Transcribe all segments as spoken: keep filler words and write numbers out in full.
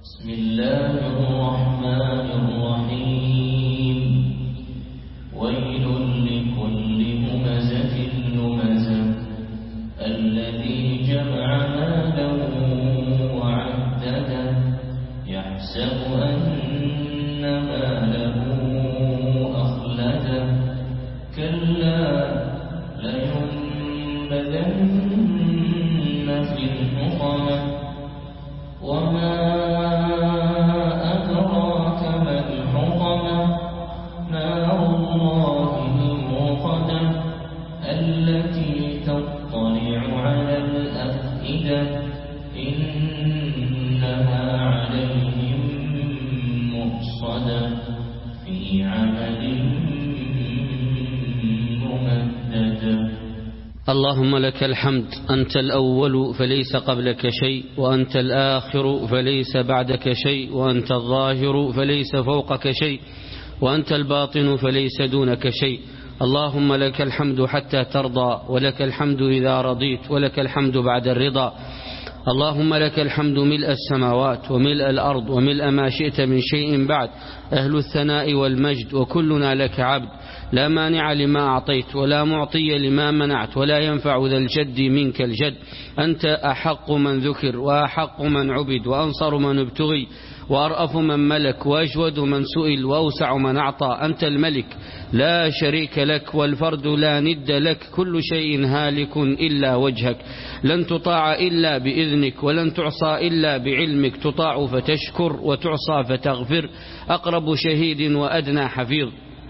بسم الله الرحمن الرحيم ويل لكل همزة لمزة الذي جمع مالا وعدده يحسب أن ماله أخلده كلا لينبذن في الحطمة وما أدراك ما الحطمة نار الله الموقدة التي تطلع على الأفئدة إنها عليهم مؤصدة في عمد ممددة. اللهم لك الحمد، أنت الأول فليس قبلك شيء، وأنت الآخر فليس بعدك شيء، وأنت الظاهر فليس فوقك شيء، وأنت الباطن فليس دونك شيء. اللهم لك الحمد حتى ترضى، ولك الحمد إذا رضيت، ولك الحمد بعد الرضا. اللهم لك الحمد ملء السماوات وملء الأرض وملء ما شئت من شيء بعد، أهل الثناء والمجد، وكلنا لك عبد، لا مانع لما أعطيت ولا معطي لما منعت ولا ينفع ذا الجد منك الجد. أنت أحق من ذكر وأحق من عبد وأنصر من ابتغي وأرأف من ملك وأجود من سئل وأوسع من أعطى. أنت الملك لا شريك لك والفرد لا ند لك، كل شيء هالك إلا وجهك، لن تطاع إلا بإذنك ولن تعصى إلا بعلمك، تطاع فتشكر وتعصى فتغفر، أقرب شهيد وأدنى حفيظ.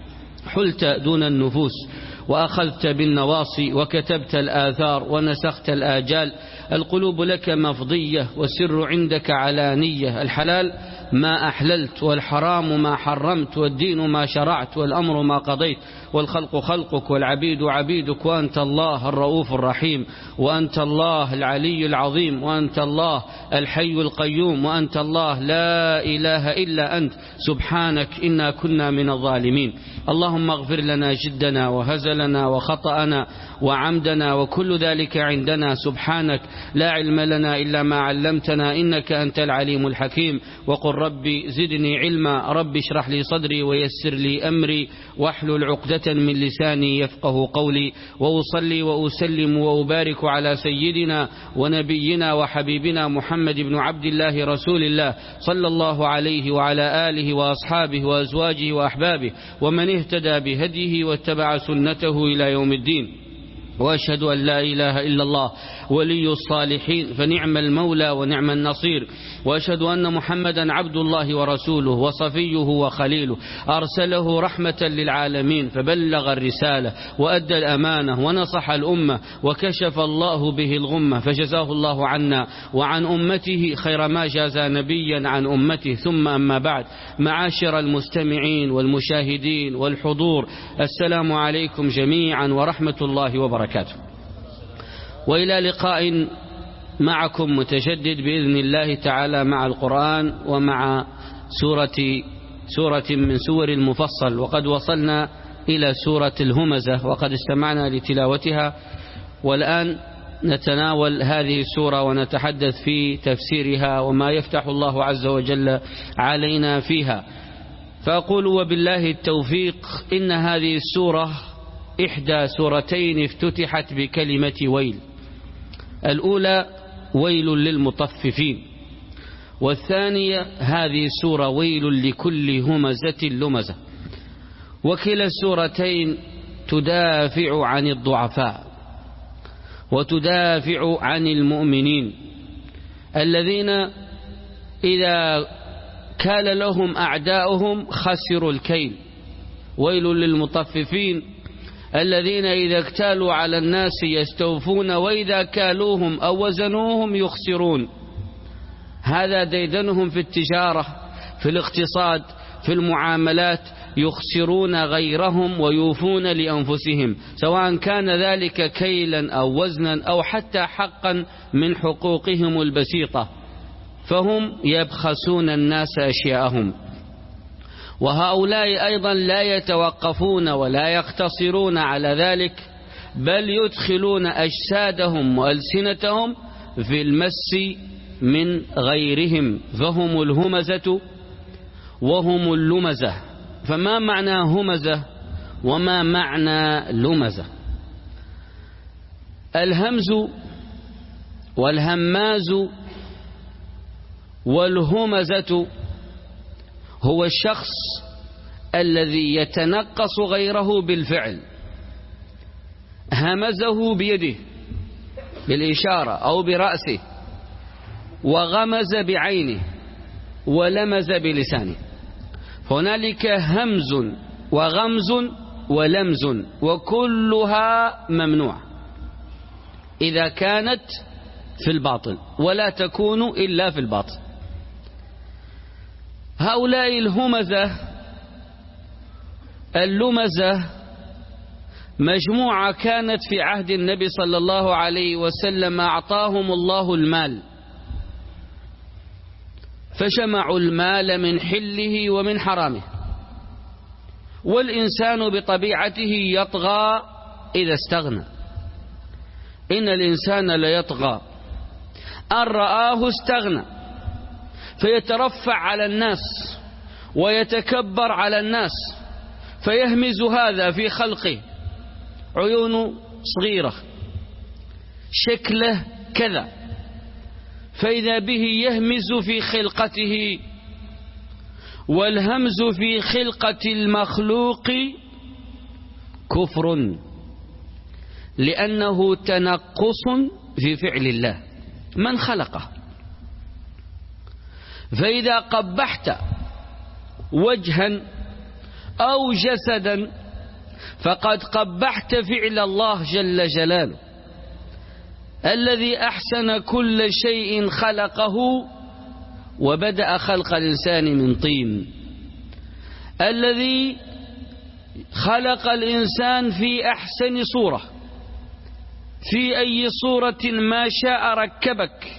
حلت دون النفوس وأخذت بالنواصي وكتبت الآثار ونسخت الآجال. القلوب لك مفضية والسر عندك علانية، الحلال ما أحللت والحرام ما حرمت والدين ما شرعت والأمر ما قضيت، والخلق خلقك والعبيد عبيدك، وأنت الله الرؤوف الرحيم، وأنت الله العلي العظيم، وأنت الله الحي القيوم، وأنت الله لا إله إلا أنت سبحانك إنا كنا من الظالمين. اللهم اغفر لنا جدنا وهزلنا وخطأنا وعمدنا وكل ذلك عندنا، سبحانك لا علم لنا إلا ما علمتنا إنك أنت العليم الحكيم. وقل ربي زدني علما، ربي اشرح لي صدري ويسر لي أمري واحلل عقدة من لساني يفقه قولي. وأصلي وأسلم وأبارك على سيدنا ونبينا وحبيبنا محمد بن عبد الله رسول الله صلى الله عليه وعلى آله وأصحابه وأزواجه وأحبابه ومن اهتدى بهديه واتبع سنته إلى يوم الدين. وأشهد أن لا إله إلا الله ولي الصالحين فنعم المولى ونعم النصير. وأشهد أن محمدا عبد الله ورسوله وصفيه وخليله، أرسله رحمة للعالمين فبلغ الرسالة وأدى الأمانة ونصح الأمة وكشف الله به الغمة، فجزاه الله عنا وعن أمته خير ما جازى نبيا عن أمته. ثم أما بعد، معاشر المستمعين والمشاهدين والحضور، السلام عليكم جميعا ورحمة الله وبركاته. وإلى لقاء معكم متجدد بإذن الله تعالى مع القرآن ومع سورة سورة من سور المفصل. وقد وصلنا إلى سورة الهمزة وقد استمعنا لتلاوتها، والآن نتناول هذه السورة ونتحدث في تفسيرها وما يفتح الله عز وجل علينا فيها. فأقول وبالله التوفيق إن هذه السورة إحدى سورتين افتتحت بكلمة ويل. الأولى ويل للمطففين، والثانية هذه السورة ويل لكل همزة لمزة. وكلا السورتين تدافع عن الضعفاء وتدافع عن المؤمنين الذين إذا كال لهم أعداؤهم خسروا الكيل. ويل للمطففين الذين إذا اكتالوا على الناس يستوفون وإذا كالوهم أو وزنوهم يخسرون. هذا ديدنهم في التجارة، في الاقتصاد، في المعاملات، يخسرون غيرهم ويوفون لأنفسهم، سواء كان ذلك كيلا أو وزنا أو حتى حقا من حقوقهم البسيطة، فهم يبخسون الناس أشياءهم. وهؤلاء أيضا لا يتوقفون ولا يقتصرون على ذلك، بل يدخلون أجسادهم وألسنتهم في المس من غيرهم فهم الهمزة وهم اللمزة. فما معنى همزة وما معنى لمزة؟ الهمز والهماز والهمزة هو الشخص الذي يتنقص غيره بالفعل، همزه بيده بالإشارة أو برأسه، وغمز بعينه، ولمز بلسانه. هنالك همز وغمز ولمز، وكلها ممنوع إذا كانت في الباطل، ولا تكون إلا في الباطل. هؤلاء الهمزة اللمزة مجموعة كانت في عهد النبي صلى الله عليه وسلم، أعطاهم الله المال فجمعوا المال من حله ومن حرامه. والإنسان بطبيعته يطغى إذا استغنى، إن الإنسان ليطغى أن رآه استغنى، فيترفع على الناس ويتكبر على الناس، فيهمز هذا في خلقه، عيونه صغيرة، شكله كذا، فإذا به يهمز في خلقته. والهمز في خلقة المخلوق كفر، لأنه تنقص في فعل الله من خلقه. فإذا قبحت وجها أو جسدا فقد قبحت فعل الله جل جلاله، الذي أحسن كل شيء خلقه، وبدأ خلق الإنسان من طين، الذي خلق الإنسان في أحسن صورة، في أي صورة ما شاء ركبك،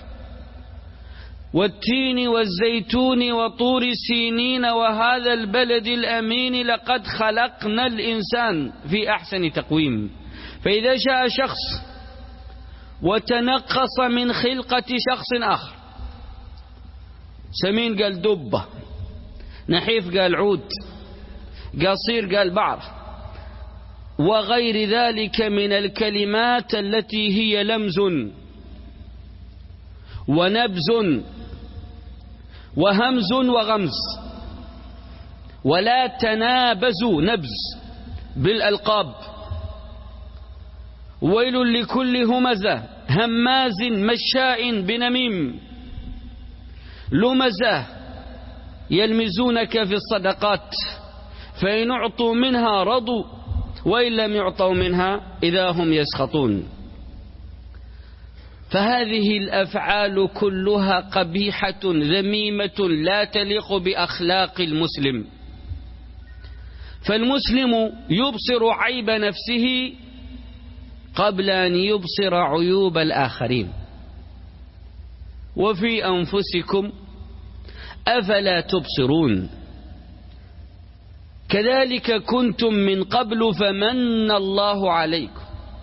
والتين والزيتون وطور سينين وهذا البلد الأمين لقد خلقنا الإنسان في أحسن تقويم. فإذا جاء شخص وتنقص من خلقة شخص آخر، سمين قال دبة، نحيف قال عود، قصير قال بعر، وغير ذلك من الكلمات التي هي لمز ونبز وهمز وغمز. ولا تنابزوا نبز بالألقاب. ويل لكل همزة هماز مشاء بنميم. لمزة يلمزونك في الصدقات، فإن أعطوا منها رضوا وإن لم يعطوا منها إذا هم يسخطون. فهذه الأفعال كلها قبيحة ذميمة لا تليق بأخلاق المسلم. فالمسلم يبصر عيب نفسه قبل أن يبصر عيوب الآخرين. وفي أنفسكم أفلا تبصرون كذلك كنتم من قبل فمن الله عليكم.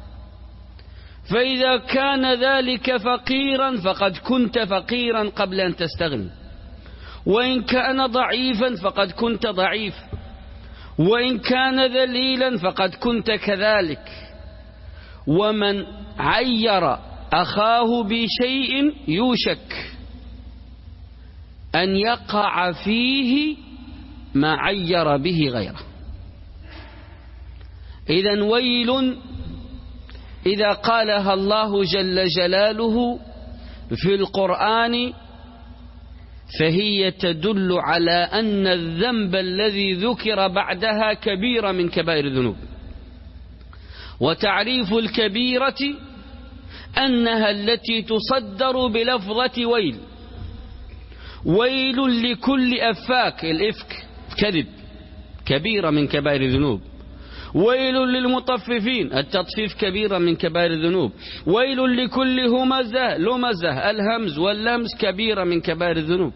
فإذا كان ذلك فقيرا فقد كنت فقيرا قبل أن تستغني، وإن كان ضعيفا فقد كنت ضعيف، وإن كان ذليلا فقد كنت كذلك. ومن عير أخاه بشيء يوشك أن يقع فيه ما عير به غيره. إذن ويل إذا قالها الله جل جلاله في القرآن فهي تدل على أن الذنب الذي ذكر بعدها كبيرة من كبائر الذنوب. وتعريف الكبيرة أنها التي تصدر بلفظة ويل. ويل لكل أفاك، الإفك كذب كبيرة من كبائر الذنوب. ويل للمطففين، التطفيف كبيرة من كبائر الذنوب. ويل لكل همزة لمزة، الهمز واللمز كبيرة من كبائر الذنوب.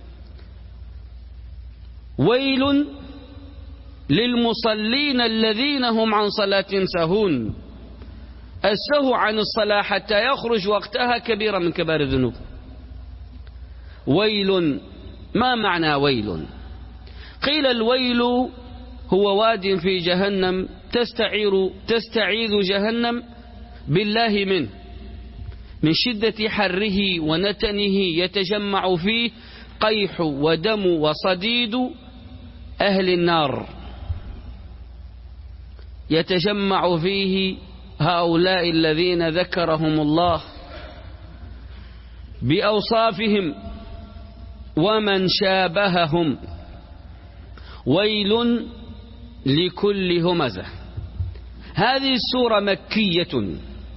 ويل للمصلين الذين هم عن صلاة ساهون، السهو عن الصلاة حتى يخرج وقتها كبيرة من كبائر الذنوب. ويل. ما معنى ويل؟ قيل الويل هو واد في جهنم تستعير تستعيذ جهنم بالله منه من شدة حره ونتنه، يتجمع فيه قيح ودم وصديد أهل النار، يتجمع فيه هؤلاء الذين ذكرهم الله بأوصافهم ومن شابههم. ويل لكل همزة. هذه السورة مكية،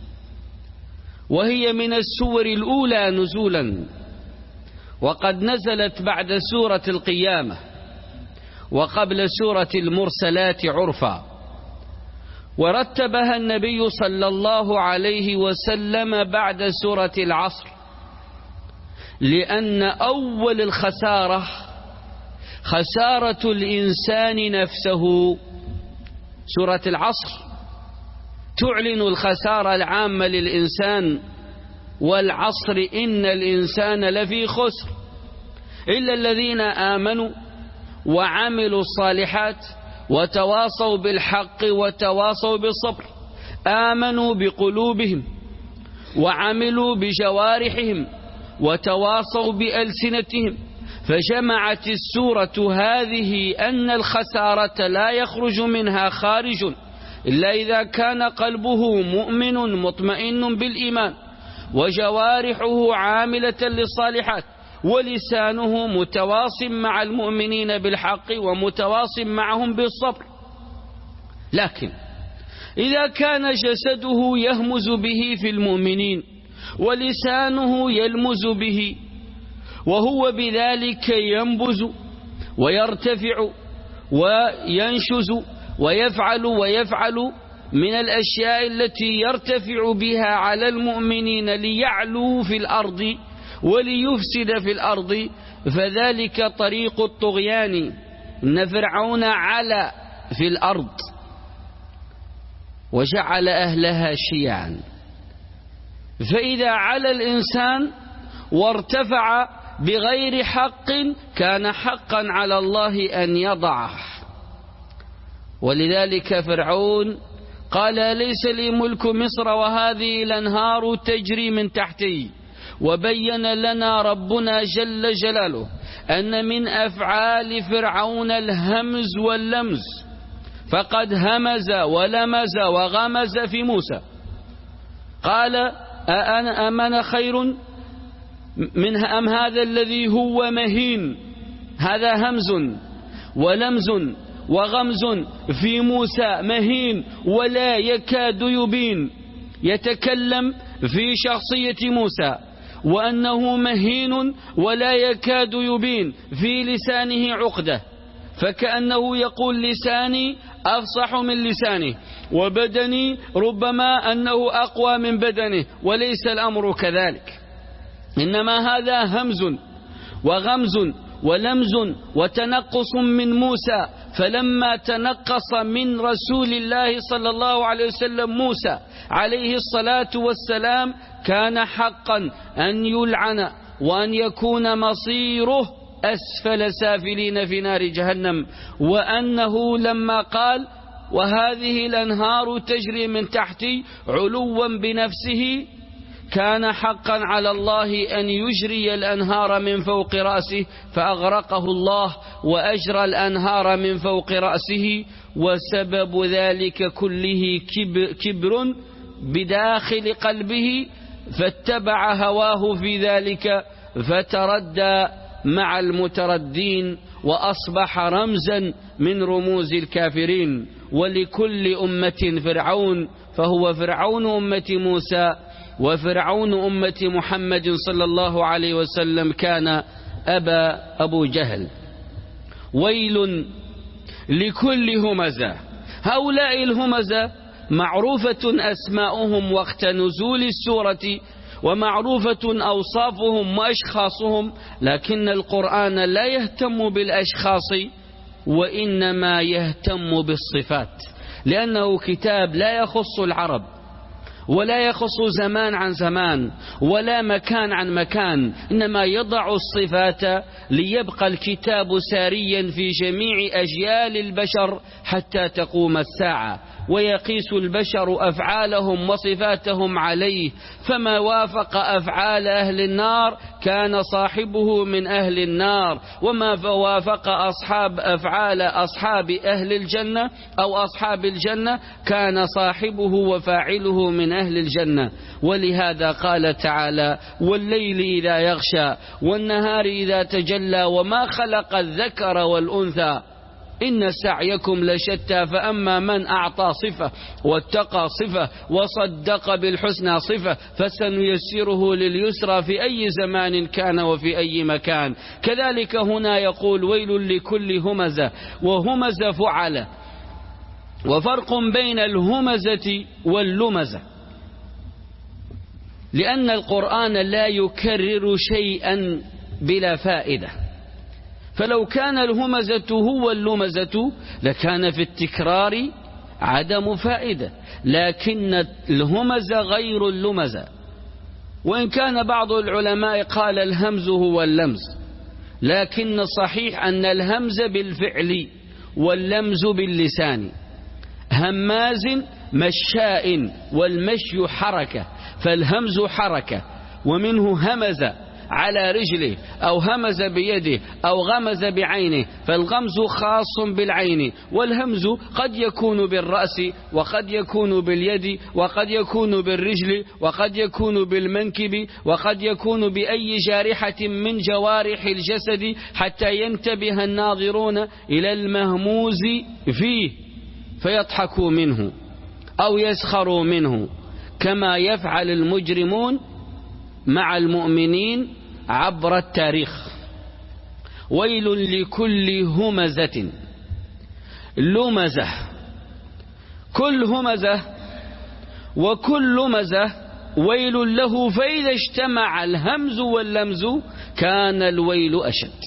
وهي من السور الأولى نزولا، وقد نزلت بعد سورة القيامة وقبل سورة المرسلات عرفا، ورتبها النبي صلى الله عليه وسلم بعد سورة العصر، لأن أول الخسارة خسارة الإنسان نفسه. سورة العصر تعلن الخسارة العامة للإنسان، والعصر إن الإنسان لفي خسر إلا الذين آمنوا وعملوا الصالحات وتواصوا بالحق وتواصوا بالصبر. آمنوا بقلوبهم وعملوا بجوارحهم وتواصوا بألسنتهم. فجمعت السورة هذه أن الخسارة لا يخرج منها خارج إلا إذا كان قلبه مؤمن مطمئن بالإيمان، وجوارحه عاملة للصالحات، ولسانه متواص مع المؤمنين بالحق ومتواص معهم بالصبر. لكن إذا كان جسده يهمز به في المؤمنين ولسانه يلمز به، وهو بذلك ينبز ويرتفع وينشز ويفعل ويفعل من الأشياء التي يرتفع بها على المؤمنين ليعلو في الأرض وليفسد في الأرض، فذلك طريق الطغيان. إن فرعون علا في الأرض وجعل أهلها شيعا. فإذا علا الإنسان وارتفع بغير حق كان حقا على الله أن يضعه. ولذلك فرعون قال: ليس لي ملك مصر وهذه الأنهار تجري من تحتي. وبين لنا ربنا جل جلاله أن من أفعال فرعون الهمز واللمز، فقد همز ولمز وغمز في موسى. قال: أأنا أمن خير من أم هذا الذي هو مهين؟ هذا همز ولمز وغمز في موسى مهين ولا يكاد يبين، يتكلم في شخصية موسى وأنه مهين ولا يكاد يبين، في لسانه عقدة، فكأنه يقول لساني أفصح من لسانه، وبدني ربما أنه أقوى من بدنه، وليس الأمر كذلك. إنما هذا همز وغمز ولمز وتنقص من موسى. فلما تنقص من رسول الله صلى الله عليه وسلم موسى عليه الصلاة والسلام كان حقا أن يلعن وأن يكون مصيره أسفل سافلين في نار جهنم. وأنه لما قال: وهذه الأنهار تجري من تحتي علوا بنفسه، كان حقا على الله أن يجري الأنهار من فوق رأسه، فأغرقه الله وأجرى الأنهار من فوق رأسه. وسبب ذلك كله كبر بداخل قلبه، فاتبع هواه في ذلك فتردى مع المتردين وأصبح رمزا من رموز الكافرين. ولكل أمة فرعون، فهو فرعون أمة موسى وفرعون أمة محمد صلى الله عليه وسلم كان أبا أبو جهل. ويل لكل همزة. هؤلاء الهمزة معروفة أسماؤهم وقت نزول السورة، ومعروفة أوصافهم وأشخاصهم، لكن القرآن لا يهتم بالأشخاص وإنما يهتم بالصفات، لأنه كتاب لا يخص العرب ولا يخص زمان عن زمان ولا مكان عن مكان، إنما يضع الصفات ليبقى الكتاب ساريا في جميع أجيال البشر حتى تقوم الساعة، ويقيس البشر أفعالهم وصفاتهم عليه، فما وافق أفعال أهل النار كان صاحبه من أهل النار، وما وافق أصحاب أفعال أصحاب أهل الجنة أو أصحاب الجنة كان صاحبه وفاعله من أهل الجنة. ولهذا قال تعالى: والليل إذا يغشى والنهار إذا تجلى وما خلق الذكر والأنثى إن سعيكم لشتى، فأما من أعطى صفة واتقى صفة وصدق بالحسنى صفة فسنيسره لليسرى في أي زمان كان وفي أي مكان. كذلك هنا يقول: ويل لكل همزة وهمزة فعل. وفرق بين الهمزة واللمزة، لأن القرآن لا يكرر شيئا بلا فائدة، فلو كان الهمزة هو اللمزة لكان في التكرار عدم فائدة، لكن الهمزة غير اللمزة. وإن كان بعض العلماء قال الهمز هو اللمز، لكن الصحيح أن الهمز بالفعل واللمز باللسان. هماز مشاء، والمشي حركة، فالهمز حركة، ومنه همز على رجله أو همز بيده أو غمز بعينه، فالغمز خاص بالعين، والهمز قد يكون بالرأس وقد يكون باليد وقد يكون بالرجل وقد يكون بالمنكب وقد يكون بأي جارحة من جوارح الجسد، حتى ينتبه الناظرون إلى المهموز فيه فيضحكوا منه أو يسخروا منه، كما يفعل المجرمون مع المؤمنين عبر التاريخ. ويل لكل همزة لمزة، كل همزة وكل لمزة ويل له، فإذا اجتمع الهمز واللمز كان الويل أشد.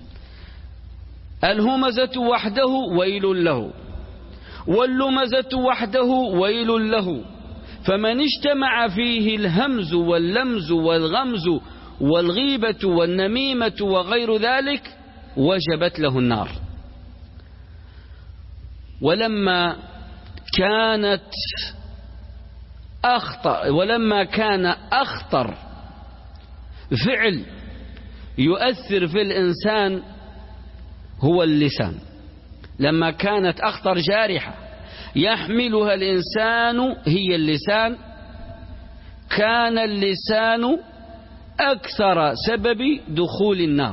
الهمزة وحده ويل له، واللمزة وحده ويل له، فمن اجتمع فيه الهمز واللمز والغمز والغيبة والنميمة وغير ذلك وجبت له النار. ولما كانت أخطر ولما كان أخطر فعل يؤثر في الإنسان هو اللسان، لما كانت أخطر جارحة يحملها الإنسان هي اللسان، كان اللسان أكثر سبب دخول النار.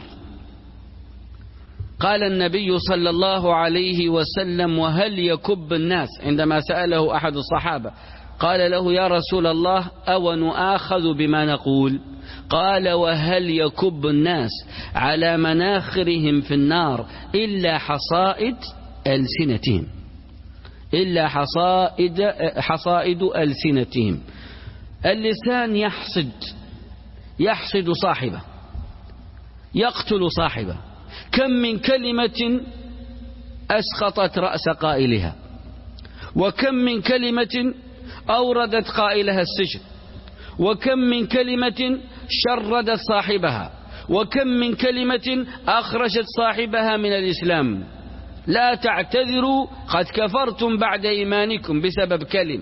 قال النبي صلى الله عليه وسلم: وهل يكب الناس؟ عندما سأله أحد الصحابة قال له: يا رسول الله أو نؤاخذ بما نقول؟ قال: وهل يكب الناس على مناخرهم في النار إلا حصائد ألسنتهم إلا حصائد حصائد ألسنتهم. اللسان يحصد يحصد صاحبه، يقتل صاحبه. كم من كلمة أسقطت رأس قائلها، وكم من كلمة أوردت قائلها السجن، وكم من كلمة شردت صاحبها، وكم من كلمة أخرجت صاحبها من الإسلام. لا تعتذروا قد كفرتم بعد إيمانكم بسبب كلمة.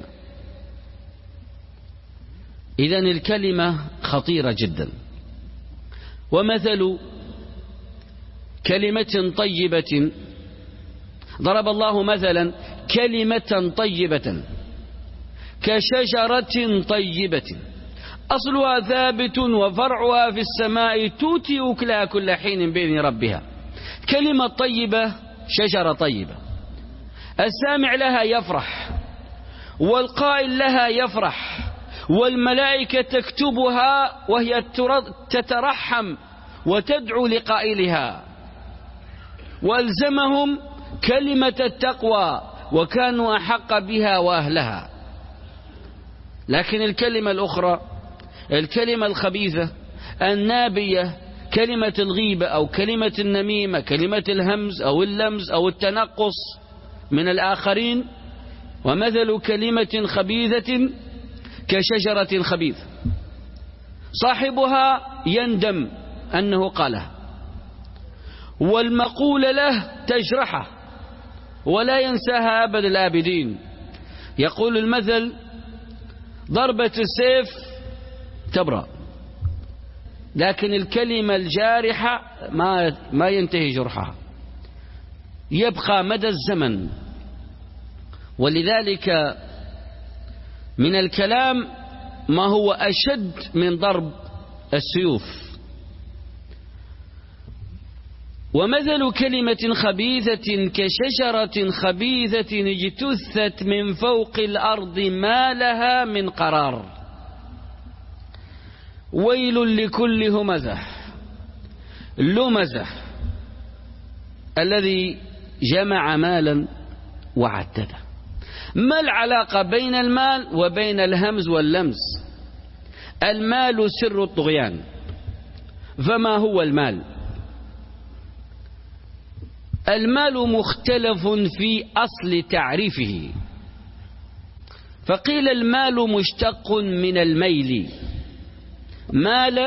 إذن الكلمة خطيرة جدا. ومثل كلمة طيبة، ضرب الله مثلا كلمة طيبة كشجرة طيبة أصلها ثابت وفرعها في السماء تؤتي أكلها كل حين بإذن ربها. كلمة طيبة شجرة طيبة، السامع لها يفرح، والقائل لها يفرح، والملائكة تكتبها وهي تترحم وتدعو لقائلها، والزمهم كلمة التقوى وكانوا أحق بها وأهلها. لكن الكلمة الأخرى، الكلمة الخبيثة النابية، كلمة الغيبة أو كلمة النميمة، كلمة الهمز أو اللمز أو التنقص من الآخرين. ومثل كلمة خبيثة كشجرة خبيثة صاحبها يندم أنه قالها، والمقول له تجرحه ولا ينساها أبد الآبدين. يقول المثل: ضربة السيف تبرأ، لكن الكلمة الجارحة ما ما ينتهي جرحها، يبقى مدى الزمن. ولذلك من الكلام ما هو أشد من ضرب السيوف. ومثل كلمة خبيثة كشجرة خبيثة اجتثت من فوق الأرض ما لها من قرار. ويل لكل همزة لمزة الذي جمع مالا وعدده. ما العلاقة بين المال وبين الهمز واللمز؟ المال سر الطغيان. فما هو المال؟ المال مختلف في أصل تعريفه، فقيل المال مشتق من الميل. مال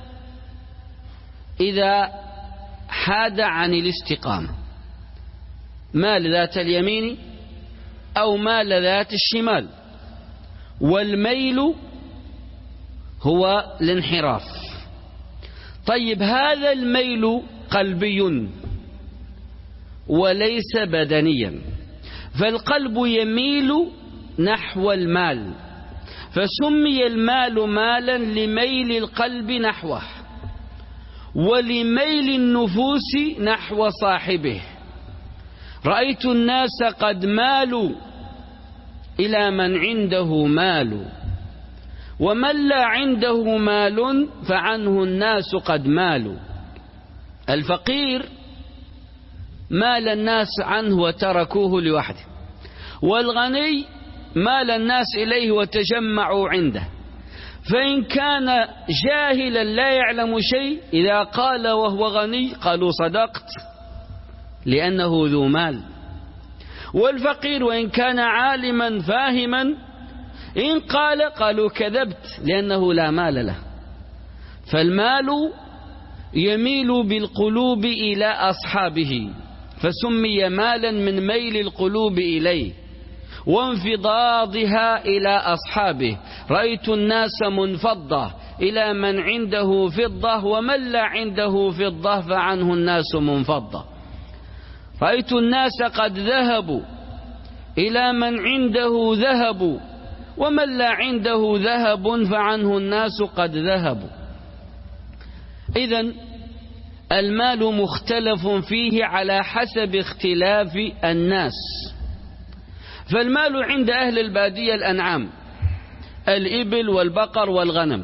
إذا حاد عن الاستقامة، مال ذات اليمين أو مال ذات الشمال. والميل هو الانحراف. طيب هذا الميل قلبي وليس بدنيا، فالقلب يميل نحو المال، فسمي المال مالا لميل القلب نحوه ولميل النفوس نحو صاحبه. رأيت الناس قد مالوا إلى من عنده مال، ومن لا عنده مال فعنه الناس قد مالوا. الفقير مال الناس عنه وتركوه لوحده، والغني مال الناس إليه وتجمعوا عنده. فإن كان جاهلا لا يعلم شيء إذا قال وهو غني قالوا صدقت لأنه ذو مال. والفقير وإن كان عالما فاهما إن قال قالوا كذبت لأنه لا مال له. فالمال يميل بالقلوب إلى أصحابه فسمي مالا من ميل القلوب إليه وانفضاضها إلى أصحابه. رأيت الناس منفضة إلى من عنده فضة، ومن لا عنده فضة فعنه الناس منفضة. رأيت الناس قد ذهبوا إلى من عنده ذهب، ومن لا عنده ذهب فعنه الناس قد ذهبوا. إذن المال مختلف فيه على حسب اختلاف الناس. فالمال عند أهل البادية الأنعام، الإبل والبقر والغنم.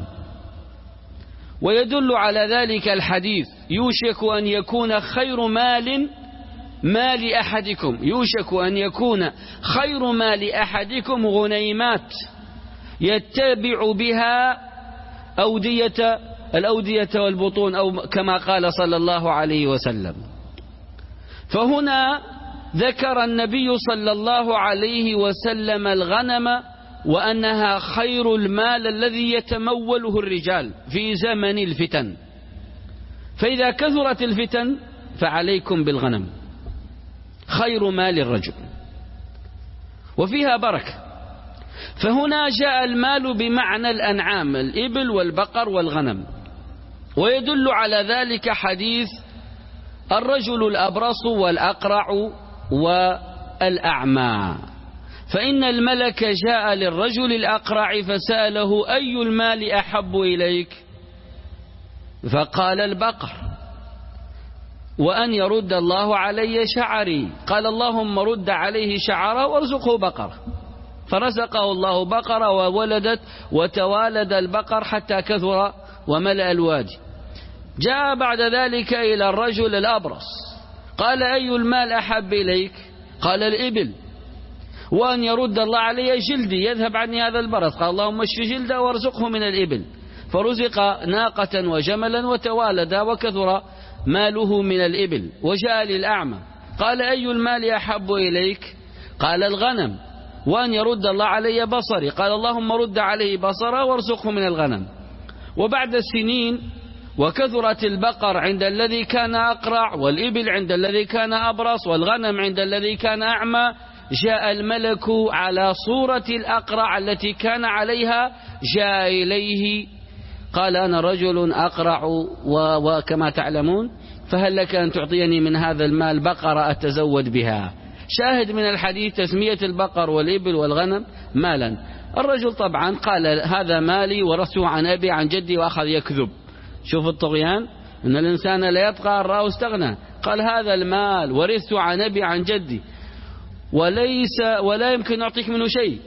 ويدل على ذلك الحديث: يوشك أن يكون خير مال مال أحدكم يوشك أن يكون خير مال أحدكم غنيمات يتبع بها أودية الأودية والبطون، أو كما قال صلى الله عليه وسلم. فهنا ذكر النبي صلى الله عليه وسلم الغنم وأنها خير المال الذي يتموله الرجال في زمن الفتن. فإذا كثرت الفتن فعليكم بالغنم، خير مال الرجل وفيها بركة. فهنا جاء المال بمعنى الأنعام، الإبل والبقر والغنم. ويدل على ذلك حديث الرجل الأبرص والأقرع والأعمى. فإن الملك جاء للرجل الأقرع فسأله: أي المال أحب إليك؟ فقال: البقر. وأن يرد الله علي شعري. قال: اللهم رد عليه شعره وارزقه بقرة. فرزقه الله بقرة وولدت وتوالد البقر حتى كثر وملأ الوادي. جاء بعد ذلك إلى الرجل الأبرص قال: أي المال أحب إليك؟ قال: الإبل. وأن يرد الله علي جلدي يذهب عني هذا البرص. قال: اللهم اشف جلده وارزقه من الإبل. فرزق ناقة وجملا وتوالدا وكثر ماله من الإبل. وجاء للأعمى قال: أي المال أحب إليك؟ قال: الغنم. وأن يرد الله علي بصري. قال اللهم رد عليه بصره وارزقه من الغنم. وبعد السنين وكثرت البقر عند الذي كان أقرع، والإبل عند الذي كان أبرص، والغنم عند الذي كان أعمى، جاء الملك على صورة الأقرع التي كان عليها، جاء إليه قال أنا رجل أقرع وكما تعلمون، فهل لك أن تعطيني من هذا المال بقرة أتزود بها؟ شاهد من الحديث تسمية البقر والإبل والغنم مالا. الرجل طبعا قال هذا مالي ورثته عن أبي عن جدي، وأخذ يكذب. شوف الطغيان، إن الإنسان لا يطغى راه استغنى. قال هذا المال ورثته عن أبي عن جدي وليس ولا يمكن أعطيك منه شيء.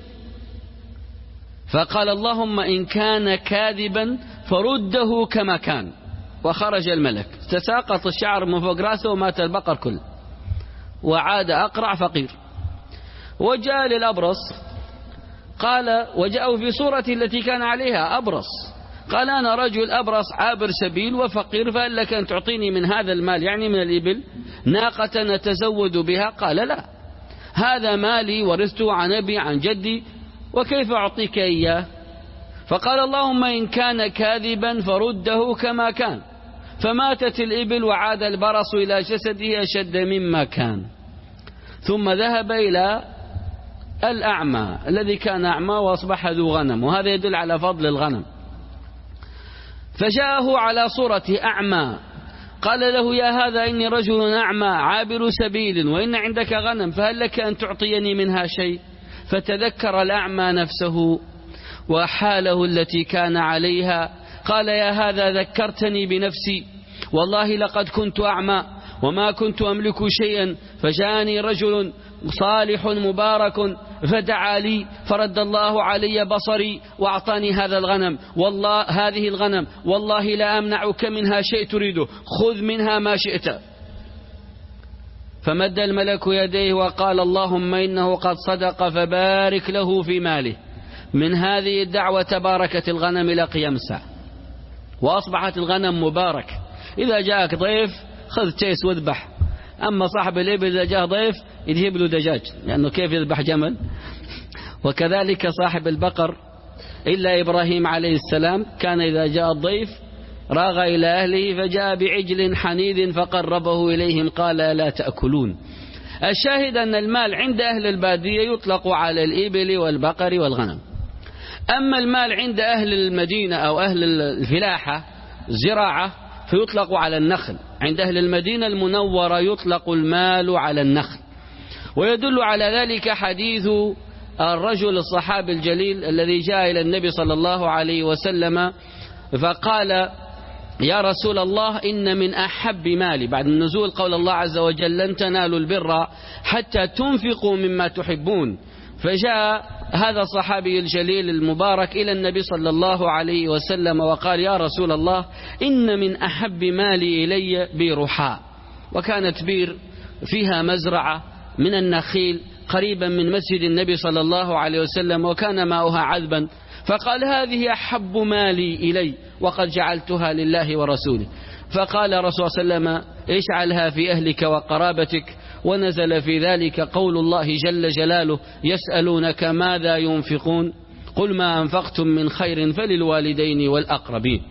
فقال اللهم إن كان كاذبا فرده كما كان. وخرج الملك، تساقط الشعر من فوق راسه ومات البقر كله، وعاد أقرع فقير. وجاء للأبرص قال، وجاءه في صورة التي كان عليها أبرص، قال أنا رجل أبرص عابر سبيل وفقير، فهل لك أن تعطيني من هذا المال، يعني من الإبل، ناقة نتزود بها؟ قال لا، هذا مالي ورثته عن أبي عن جدي، وكيف أعطيك إياه؟ فقال اللهم إن كان كاذبا فرده كما كان. فماتت الإبل وعاد البرص إلى جسده أشد مما كان. ثم ذهب إلى الأعمى الذي كان أعمى وأصبح ذو غنم، وهذا يدل على فضل الغنم. فجاءه على صورة أعمى، قال له يا هذا إني رجل أعمى عابر سبيل وإن عندك غنم، فهل لك أن تعطيني منها شيء؟ فتذكر الأعمى نفسه وحاله التي كان عليها، قال يا هذا ذكرتني بنفسي، والله لقد كنت أعمى وما كنت أملك شيئا، فجاءني رجل صالح مبارك فدعا لي فرد الله علي بصري وأعطاني هذا الغنم، والله هذه الغنم والله لا أمنعك منها شيء تريده، خذ منها ما شئت. فمد الملك يديه وقال اللهم إنه قد صدق فبارك له في ماله. من هذه الدعوة تباركت الغنم إلى قيام الساعة، وأصبحت الغنم مبارك. إذا جاءك ضيف خذ تيس واذبح، أما صاحب الإبل إذا جاء ضيف يذهب له دجاج، لأنه كيف يذبح جمل؟ وكذلك صاحب البقر، إلا إبراهيم عليه السلام كان إذا جاء الضيف راغ إلى أهله فجاء بعجل حنيذ فقربه إليهم قال لا تأكلون. الشاهد أن المال عند أهل البادية يطلق على الإبل والبقر والغنم. أما المال عند أهل المدينة أو أهل الفلاحة الزراعة فيطلق على النخل. عند أهل المدينة المنورة يطلق المال على النخل. ويدل على ذلك حديث الرجل الصحابي الجليل الذي جاء إلى النبي صلى الله عليه وسلم فقال يا رسول الله إن من أحب مالي، بعد النزول قول الله عز وجل لن تنالوا البر حتى تنفقوا مما تحبون. فجاء هذا الصحابي الجليل المبارك إلى النبي صلى الله عليه وسلم وقال يا رسول الله إن من أحب مالي إلي بيرحاء، وكانت بير فيها مزرعة من النخيل قريبا من مسجد النبي صلى الله عليه وسلم، وكان ماؤها عذبا، فقال هذه أحب مالي إلي وقد جعلتها لله ورسوله. فقال رسول الله صلى الله عليه وسلم اجعلها في أهلك وقرابتك. ونزل في ذلك قول الله جل جلاله يسألونك ماذا ينفقون قل ما أنفقتم من خير فللوالدين والأقربين.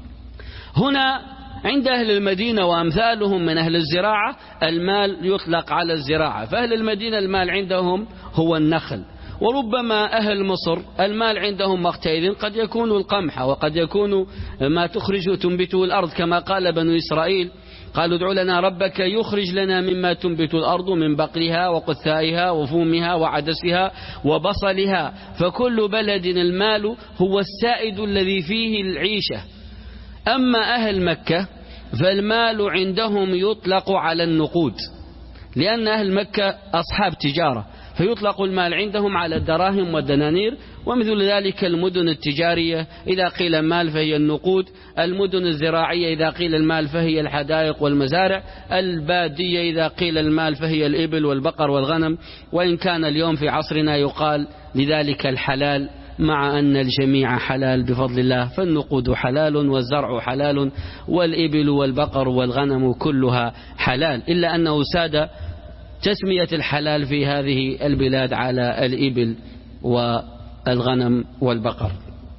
هنا عند أهل المدينة وأمثالهم من أهل الزراعة المال يطلق على الزراعة، فأهل المدينة المال عندهم هو النخل. وربما أهل مصر المال عندهم وقتئذ قد يكون القمح وقد يكون ما تخرج تنبته الأرض، كما قال بنو إسرائيل قالوا ادع لنا ربك يخرج لنا مما تنبت الأرض من بقلها وقثائها وفومها وعدسها وبصلها. فكل بلد المال هو السائد الذي فيه العيشة. أما أهل مكة فالمال عندهم يطلق على النقود، لأن أهل مكة أصحاب تجارة، فيطلق المال عندهم على الدراهم والدنانير. ومثل ذلك المدن التجارية إذا قيل المال فهي النقود، المدن الزراعية إذا قيل المال فهي الحدائق والمزارع، البادية إذا قيل المال فهي الإبل والبقر والغنم. وإن كان اليوم في عصرنا يقال لذلك الحلال، مع أن الجميع حلال بفضل الله، فالنقود حلال والزرع حلال والإبل والبقر والغنم كلها حلال، إلا أنه ساد تسمية الحلال في هذه البلاد على الإبل والغنم والبقر،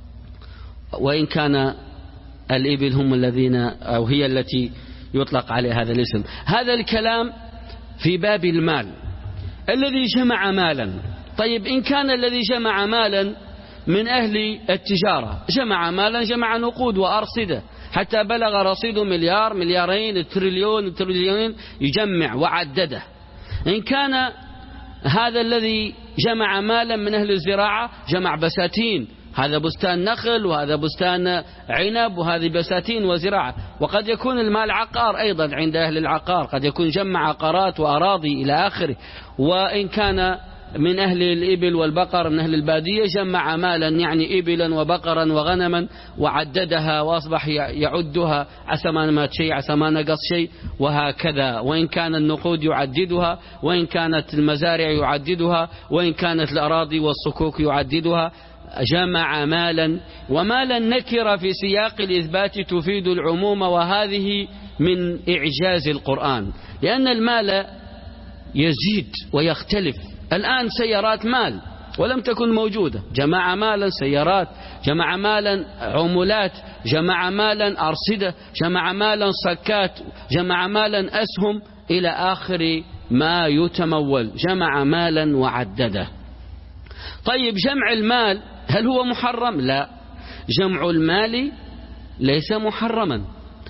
وإن كان الإبل هم الذين أو هي التي يطلق عليها هذا الاسم. هذا الكلام في باب المال الذي جمع مالا. طيب إن كان الذي جمع مالا من أهل التجارة، جمع مالا، جمع نقود وأرصدة حتى بلغ رصيده مليار مليارين تريليون تريليونين، يجمع وعدده. إن كان هذا الذي جمع مالا من أهل الزراعة، جمع بساتين، هذا بستان نخل وهذا بستان عنب وهذه بساتين وزراعة. وقد يكون المال عقار أيضا عند أهل العقار، قد يكون جمع عقارات وأراضي إلى آخره. وإن كان من أهل الإبل والبقر من أهل البادية، جمع مالا يعني إبلا وبقرا وغنما وعددها وأصبح يعدها عسى ما مات شيء عسى ما نقص شيء وهكذا. وإن كان النقود يعددها، وإن كانت المزارع يعددها، وإن كانت الأراضي والصكوك يعددها. جمع مالا. ومالا نكر في سياق الإثبات تفيد العموم، وهذه من إعجاز القرآن، لأن المال يزيد ويختلف. الآن سيارات مال ولم تكن موجودة، جمع مالا سيارات، جمع مالا عمولات، جمع مالا أرصدة، جمع مالا صكات، جمع مالا أسهم إلى آخر ما يتمول، جمع مالا وعدده. طيب جمع المال هل هو محرم؟ لا، جمع المال ليس محرما،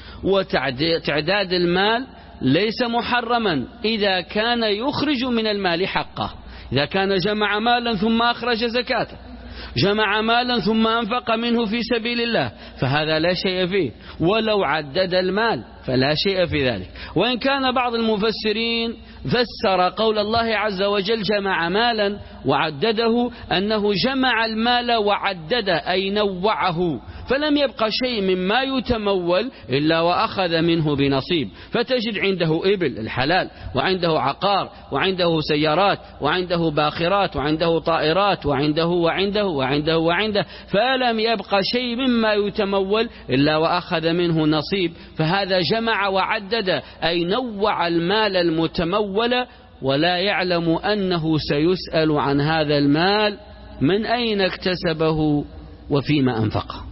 وتعداد المال ليس محرما إذا كان يخرج من المال حقه. إذا كان جمع مالا ثم أخرج زكاته، جمع مالا ثم أنفق منه في سبيل الله، فهذا لا شيء فيه. ولو عدد المال فلا شيء في ذلك. وإن كان بعض المفسرين فسر قول الله عز وجل جمع مالا وعدده أنه جمع المال وعدد أي نوعه، فلم يبقى شيء مما يتمول إلا وأخذ منه بنصيب. فتجد عنده إبل الحلال، وعنده عقار، وعنده سيارات، وعنده باخرات، وعنده طائرات، وعنده وعنده وعنده وعنده، فلم يبقى شيء مما يتمول إلا وأخذ منه نصيب. فهذا جمع وعدد أي نوع المال المتمول، ولا يعلم أنه سيسأل عن هذا المال من أين اكتسبه وفيما أنفقه.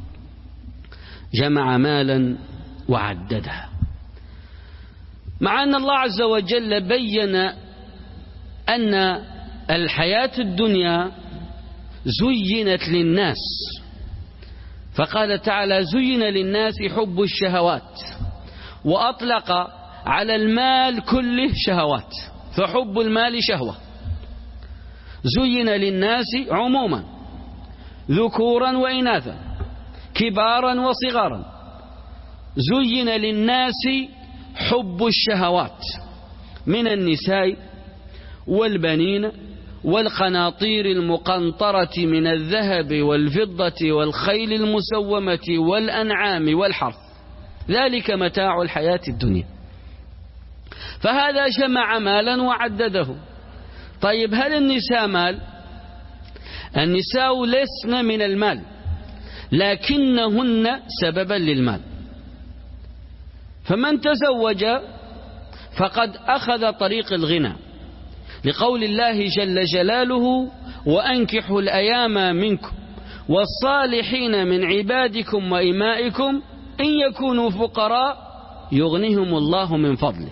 جمع مالا وعدده، مع أن الله عز وجل بين أن الحياة الدنيا زينت للناس، فقال تعالى زين للناس حب الشهوات، وأطلق على المال كله شهوات، فحب المال شهوة. زين للناس عموما ذكورا وإناثا كبارا وصغارا. زين للناس حب الشهوات من النساء والبنين والقناطير المقنطرة من الذهب والفضة والخيل المسومة والأنعام والحرث، ذلك متاع الحياة الدنيا. فهذا جمع مالا وعدده. طيب هل النساء مال؟ النساء لسن من المال، لكنهن سببا للمال. فمن تزوج فقد أخذ طريق الغنى، لقول الله جل جلاله وأنكحوا الأيام منكم والصالحين من عبادكم وإمائكم إن يكونوا فقراء يغنيهم الله من فضله.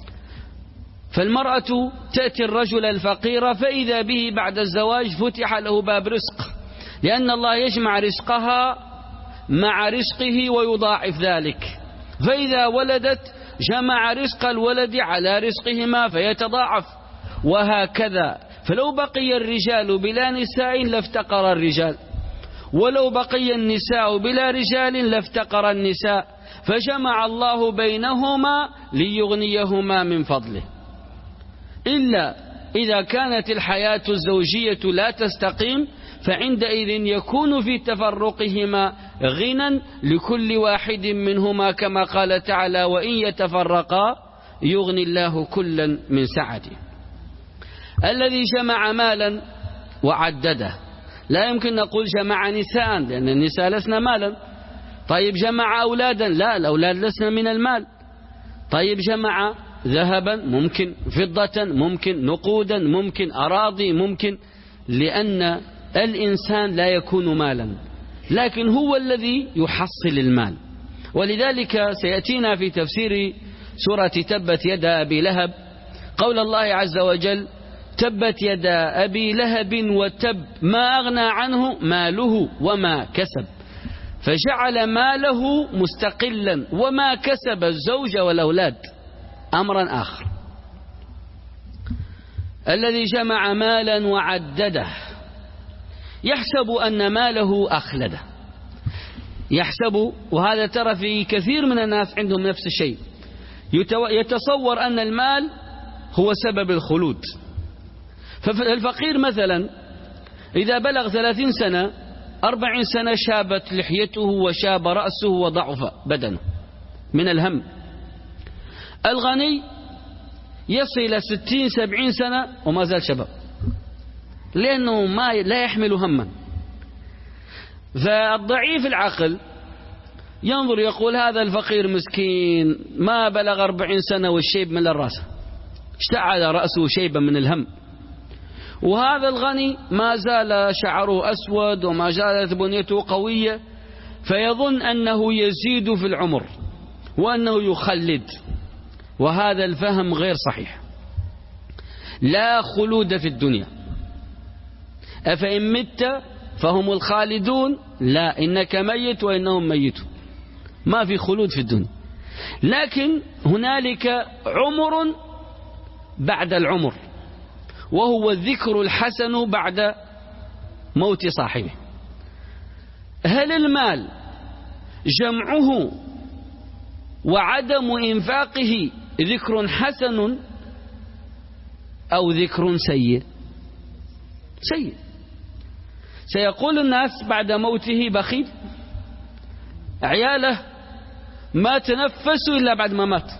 فالمرأة تأتي الرجل الفقير فإذا به بعد الزواج فتح له باب رزق، لأن الله يجمع رزقها مع رزقه ويضاعف ذلك. فإذا ولدت جمع رزق الولد على رزقهما فيتضاعف، وهكذا. فلو بقي الرجال بلا نساء لافتقر الرجال، ولو بقي النساء بلا رجال لافتقر النساء، فجمع الله بينهما ليغنيهما من فضله. إلا إذا كانت الحياة الزوجية لا تستقيم، فعندئذ يكون في تفرقهما غنى لكل واحد منهما، كما قال تعالى وإن يتفرقا يغني الله كلا من سعته. الذي جمع مالا وعدده لا يمكن نقول جمع نساء، لأن النساء لسنا مالا. طيب جمع أولادا، لا، الأولاد لسنا من المال. طيب جمع ذهبا ممكن، فضة ممكن، نقودا ممكن، أراضي ممكن، لأن الإنسان لا يكون مالا، لكن هو الذي يحصل المال. ولذلك سيأتينا في تفسير سورة تبت يدا أبي لهب قول الله عز وجل: تبت يدا أبي لهب وتب ما أغنى عنه ماله وما كسب، فجعل ماله مستقلا وما كسب الزوج والأولاد أمرا آخر. الذي جمع مالا وعدده يحسب أن ماله أخلده، يحسب، وهذا ترى في كثير من الناس عندهم نفس الشيء، يتصور أن المال هو سبب الخلود. فالفقير مثلا إذا بلغ ثلاثين سنة أربعين سنة شابت لحيته وشاب رأسه وضعف بدنه من الهم. الغني يصل إلى ستين سبعين سنة وما زال شباب، لأنه ما لا يحمل هما. فالضعيف العقل ينظر يقول هذا الفقير مسكين ما بلغ أربعين سنة والشيب من الرأس، اشتعل رأسه شيبا من الهم، وهذا الغني ما زال شعره أسود وما زالت بنيته قوية، فيظن أنه يزيد في العمر وأنه يخلد، وهذا الفهم غير صحيح. لا خلود في الدنيا، أفإن مت فهم الخالدون، لا، إنك ميت وإنهم ميتون، ما في خلود في الدنيا. لكن هنالك عمر بعد العمر، وهو الذكر الحسن بعد موت صاحبه. هل المال جمعه وعدم إنفاقه ذكر حسن أو ذكر سيء؟ سيء. سيقول الناس بعد موته بخيل، عياله ما تنفسوا إلا بعد ما مات.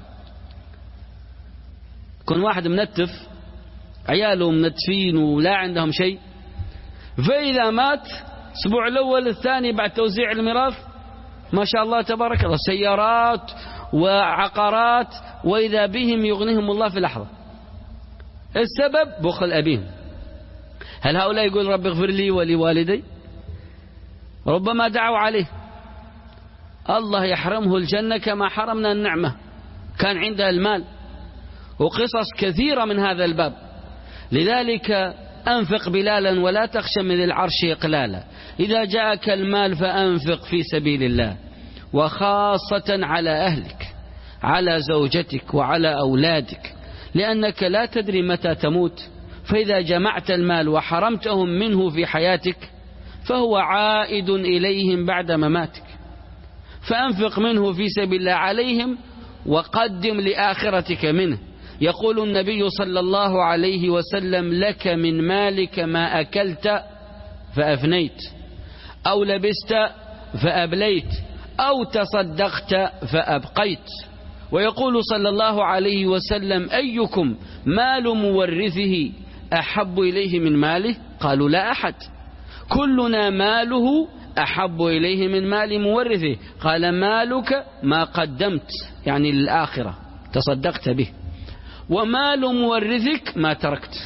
كن واحد منتف عياله منتفين ولا عندهم شيء، فإذا مات الأسبوع الأول الثاني بعد توزيع الميراث ما شاء الله تبارك الله سيارات وعقارات، وإذا بهم يغنيهم الله في لحظة. السبب بخل أبيهم. هل هؤلاء يقول رب اغفر لي ولوالدي؟ ربما دعوا عليه، الله يحرمه الجنة كما حرمنا النعمة، كان عنده المال، وقصص كثيرة من هذا الباب. لذلك أنفق بلالا ولا تخشى من العرش إقلالا، إذا جاءك المال فأنفق في سبيل الله، وخاصة على أهلك، على زوجتك وعلى أولادك، لأنك لا تدري متى تموت. فإذا جمعت المال وحرمتهم منه في حياتك فهو عائد إليهم بعد مماتك، فأنفق منه في سبيل الله عليهم وقدم لآخرتك منه. يقول النبي صلى الله عليه وسلم: لك من مالك ما أكلت فأفنيت، أو لبست فأبليت، أو تصدقت فأبقيت. ويقول صلى الله عليه وسلم: أيكم مال مورثه أحب إليه من ماله؟ قالوا: لا أحد. كلنا ماله أحب إليه من مال مورثه. قال: مالك ما قدمت، يعني للآخرة تصدقت به، ومال مورثك ما تركت.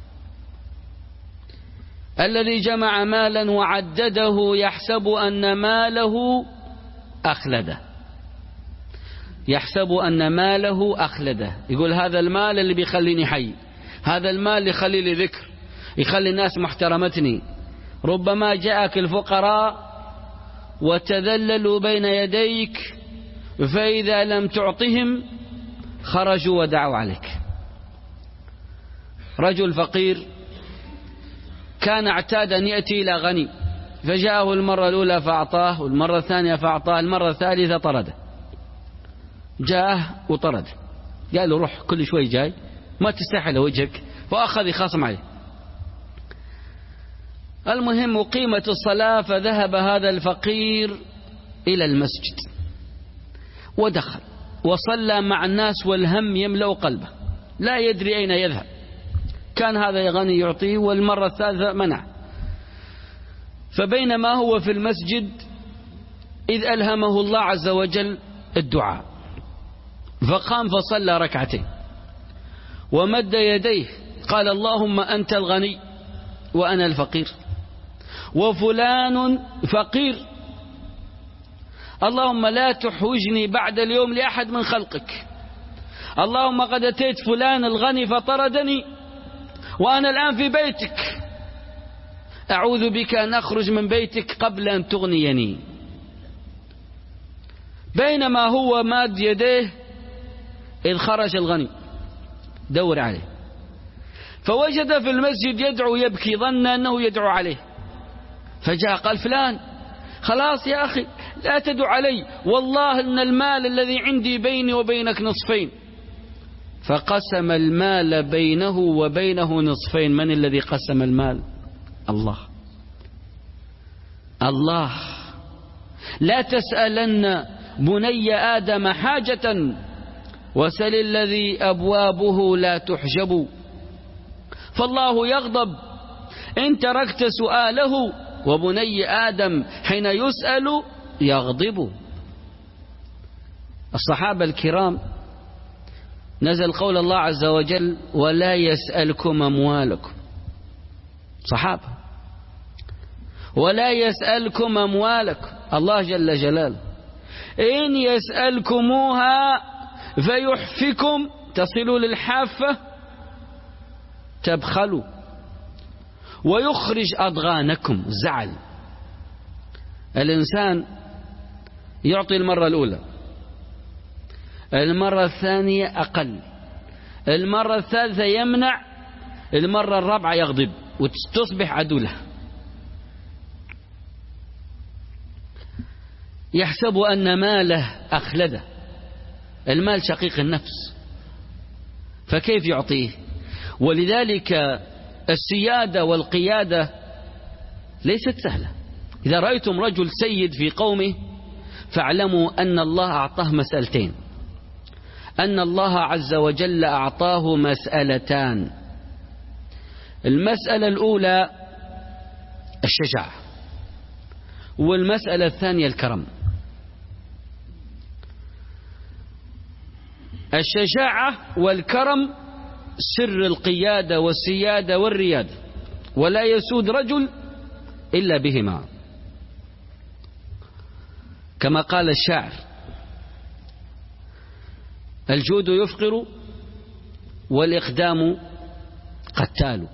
الذي جمع مالا وعدده يحسب أن ماله أخلده، يحسب أن ماله أخلده، يقول هذا المال اللي بيخليني حي، هذا المال اللي يخلي لي ذكر، يخلي الناس محترمتني. ربما جاءك الفقراء وتذللوا بين يديك، فإذا لم تعطهم خرجوا ودعوا عليك. رجل فقير كان اعتاد أن يأتي إلى غني، فجاءه المرة الأولى فأعطاه، والمرة الثانية فأعطاه، المرة الثالثة طرده، جاءه وطرده، قال له روح كل شوي جاي ما تستحي لوجهك، فأخذ يخاصم عليه. المهم قيمة الصلاة، فذهب هذا الفقير إلى المسجد ودخل وصلى مع الناس والهم يملأ قلبه، لا يدري أين يذهب. كان هذا غني يعطيه، والمرة الثالثة منع. فبينما هو في المسجد إذ ألهمه الله عز وجل الدعاء، فقام فصلى ركعتين ومد يديه قال اللهم أنت الغني وأنا الفقير وفلان فقير، اللهم لا تحوجني بعد اليوم لأحد من خلقك، اللهم قد أتيت فلان الغني فطردني وأنا الآن في بيتك، أعوذ بك أن أخرج من بيتك قبل أن تغنيني. بينما هو ماد يديه إذ خرج الغني دور عليه، فوجد في المسجد يدعو يبكي، ظن أنه يدعو عليه، فجاء قال فلان خلاص يا أخي لا تدعو علي، والله أن المال الذي عندي بيني وبينك نصفين. فقسم المال بينه وبينه نصفين. من الذي قسم المال؟ الله. الله. لا تسألن بني آدم حاجة وسل الذي أبوابه لا تحجب، فالله يغضب إن تركت سؤاله، وبني آدم حين يسأل يغضب. الصحابة الكرام نزل قول الله عز وجل ولا يسألكم أموالكم، صحابة، ولا يسألكم أموالكم، الله جل جلاله إن يسألكموها فيحفكم، تصلوا للحافة تبخلوا ويخرج أضغانكم. زعل الإنسان يعطي المرة الأولى، المرة الثانية أقل، المرة الثالثة يمنع، المرة الرابعة يغضب وتصبح عدو له. يحسب أن ماله أخلده، المال شقيق النفس، فكيف يعطيه؟ ولذلك السيادة والقيادة ليست سهلة. إذا رأيتم رجل سيد في قومه فاعلموا أن الله أعطاه مسألتين، أن الله عز وجل أعطاه مسألتان. المسألة الأولى الشجاعة، والمسألة الثانية الكرم. الشجاعة والكرم سر القيادة والسيادة والريادة، ولا يسود رجل إلا بهما، كما قال الشاعر الجود يفقر والإقدام قتال،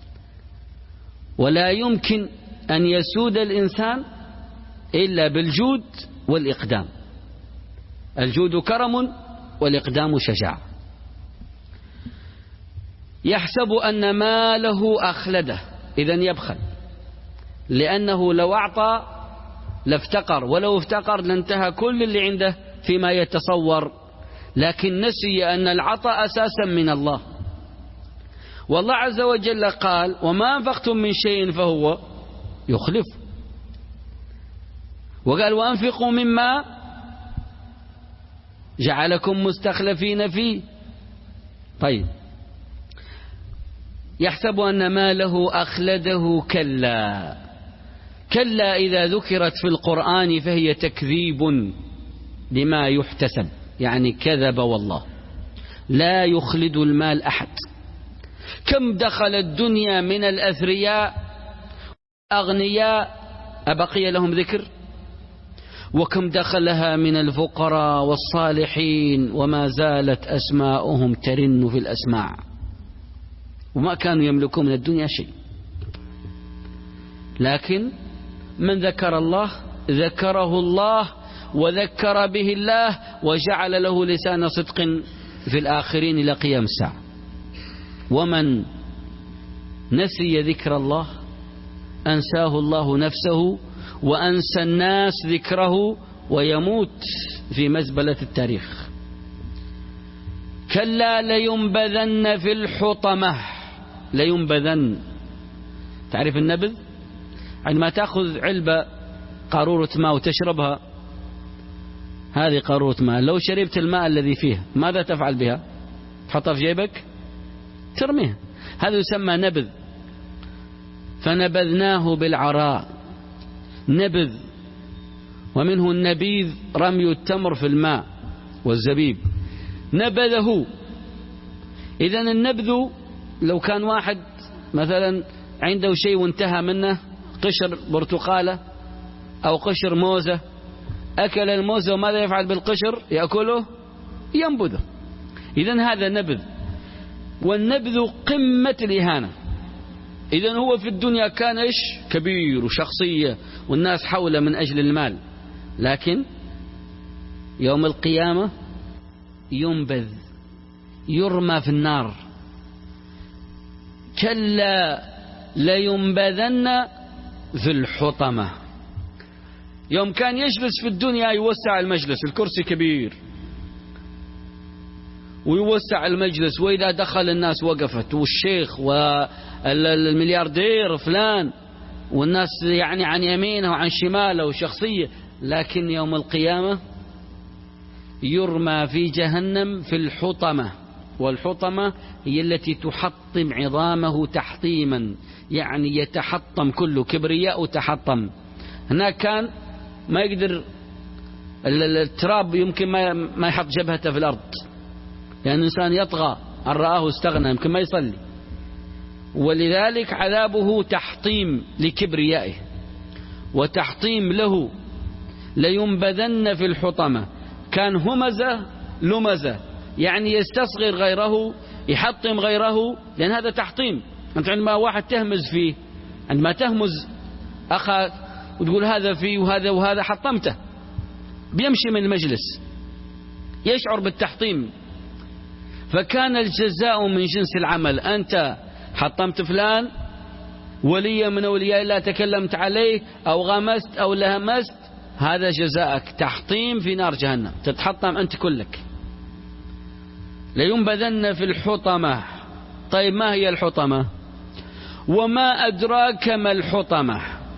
ولا يمكن أن يسود الإنسان إلا بالجود والإقدام. الجود كرم والإقدام شجاعة. يحسب أن ماله أخلده، إذن يبخل، لأنه لو أعطى لافتقر، ولو افتقر لانتهى كل اللي عنده فيما يتصور، لكن نسي أن العطاء أساسا من الله. والله عز وجل قال وما أنفقتم من شيء فهو يخلف، وقال وأنفقوا مما جعلكم مستخلفين فيه. طيب، يحسب أن ماله أخلده، كلا كلا إذا ذكرت في القرآن فهي تكذيب لما يحتسب، يعني كذب والله، لا يخلد المال أحد. كم دخل الدنيا من الأثرياء أغنياء أبقي لهم ذكر، وكم دخلها من الفقراء والصالحين وما زالت أسماؤهم ترن في الأسماع، وما كانوا يملكون من الدنيا شيء. لكن من ذكر الله ذكره الله وذكر به الله وجعل له لسان صدق في الآخرين إلى قيام الساعة. ومن نسي ذكر الله أنساه الله نفسه وأنسى الناس ذكره ويموت في مزبلة التاريخ. كلا لينبذن في الحطمة. لينبذن، تعرف النبذ؟ عندما تأخذ علبة قارورة ماء وتشربها، هذه قارورة ماء، لو شربت الماء الذي فيها ماذا تفعل بها؟ تحطها في جيبك؟ ترميها. هذا يسمى نبذ. فنبذناه بالعراء، نبذ. ومنه النبيذ رمي التمر في الماء والزبيب. نبذه. إذن النبذ لو كان واحد مثلا عنده شيء وانتهى منه، قشر برتقالة أو قشر موزة، أكل الموزة وماذا يفعل بالقشر؟ يأكله، ينبذه. إذن هذا نبذ، والنبذ قمة الإهانة. إذن هو في الدنيا كان إيش؟ كبير وشخصية والناس حوله من أجل المال، لكن يوم القيامة ينبذ، يرمى في النار. كلا لينبذن في الحطمة. يوم كان يجلس في الدنيا يوسع المجلس، الكرسي كبير ويوسع المجلس، وإذا دخل الناس وقفت، والشيخ والملياردير فلان، والناس يعني عن يمينه وعن شماله وشخصية. لكن يوم القيامة يرمى في جهنم في الحطمة، والحطمة هي التي تحطم عظامه تحطيما، يعني يتحطم كله، كبرياء تحطم. هناك كان ما يقدر التراب يمكن ما ما يحط جبهته في الأرض، لأن يعني الإنسان يطغى أن رآه استغنى، يمكن ما يصلي، ولذلك عذابه تحطيم لكبريائه وتحطيم له. لينبذن في الحطمة، كان همزة لمزة، يعني يستصغر غيره، يحطم غيره، لأن هذا تحطيم. أنت عندما واحد تهمز فيه، عندما تهمز أخاك وتقول هذا فيه وهذا وهذا، حطمته، بيمشي من المجلس، يشعر بالتحطيم. فكان الجزاء من جنس العمل. أنت حطمت فلان ولي من أولياء الله، تكلمت عليه أو غمست أو لهمست، هذا جزاءك، تحطيم في نار جهنم، تتحطم أنت كلك. لينبذن في الحطمة. طيب ما هي الحطمة؟ وما أدراك ما الحطمة؟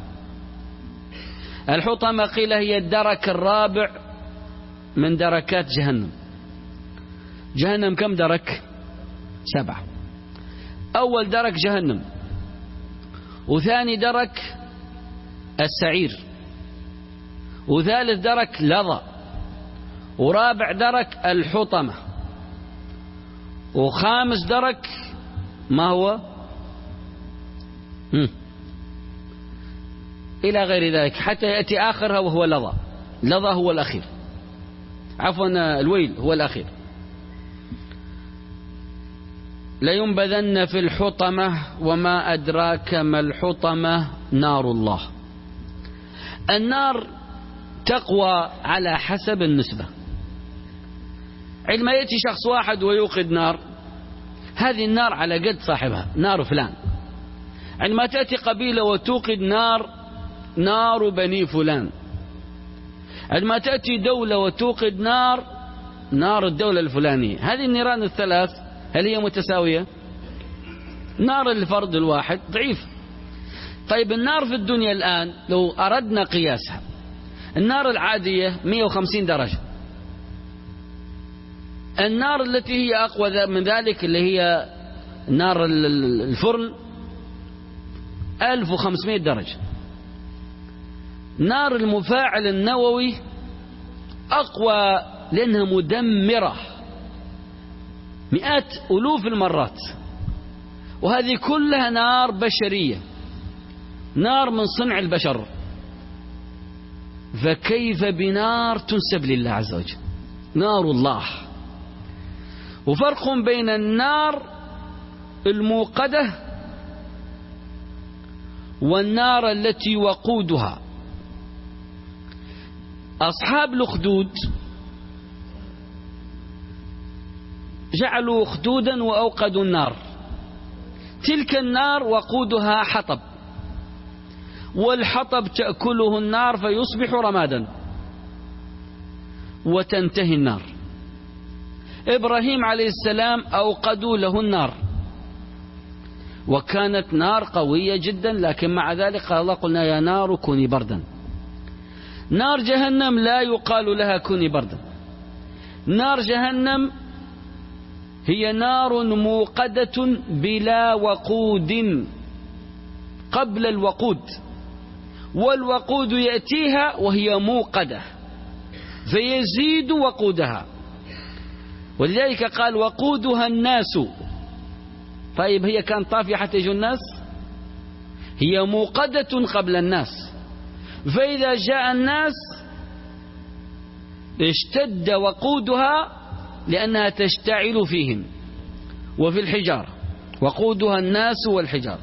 الحطمة قيل هي الدرك الرابع من دركات جهنم. جهنم كم درك؟ سبعة. أول درك جهنم، وثاني درك السعير، وثالث درك لظى، ورابع درك الحطمة، وخامس درك ما هو؟ هم. إلى غير ذلك حتى يأتي آخرها وهو لظى. لظى هو الأخير، عفوا الويل هو الأخير. لينبذن في الحطمة وما أدراك ما الحطمة نار الله. النار تقوى على حسب النسبة. عندما يأتي شخص واحد ويوقد نار، هذه النار على قد صاحبها، نار فلان. عندما تأتي قبيلة وتوقد نار، نار بني فلان. عندما تأتي دولة وتوقد نار، نار الدولة الفلانية. هذه النيران الثلاث هل هي متساوية؟ نار الفرد الواحد ضعيف. طيب النار في الدنيا الآن لو أردنا قياسها، النار العادية مئة وخمسين درجة. النار التي هي أقوى من ذلك اللي هي نار الفرن ألف وخمسمائة درجة. نار المفاعل النووي أقوى لأنها مدمرة مئات ألوف المرات، وهذه كلها نار بشرية، نار من صنع البشر. فكيف بنار تنسب لله عز وجل؟ نار الله. وفرق بين النار الموقدة والنار التي وقودها. أصحاب الأخدود جعلوا أخدودا وأوقدوا النار. تلك النار وقودها حطب، والحطب تأكله النار فيصبح رمادا وتنتهي النار. إبراهيم عليه السلام أوقدوا له النار، وكانت نار قوية جدا، لكن مع ذلك قال الله قلنا يا نار كوني بردا. نار جهنم لا يقال لها كوني بردا. نار جهنم هي نار موقدة بلا وقود قبل الوقود، والوقود يأتيها وهي موقدة فيزيد وقودها. ولذلك قال وقودها الناس. طيب هي كانت طافية حتى يجوا الناس؟ هي موقدة قبل الناس، فإذا جاء الناس اشتد وقودها لأنها تشتعل فيهم وفي الحجار. وقودها الناس والحجار.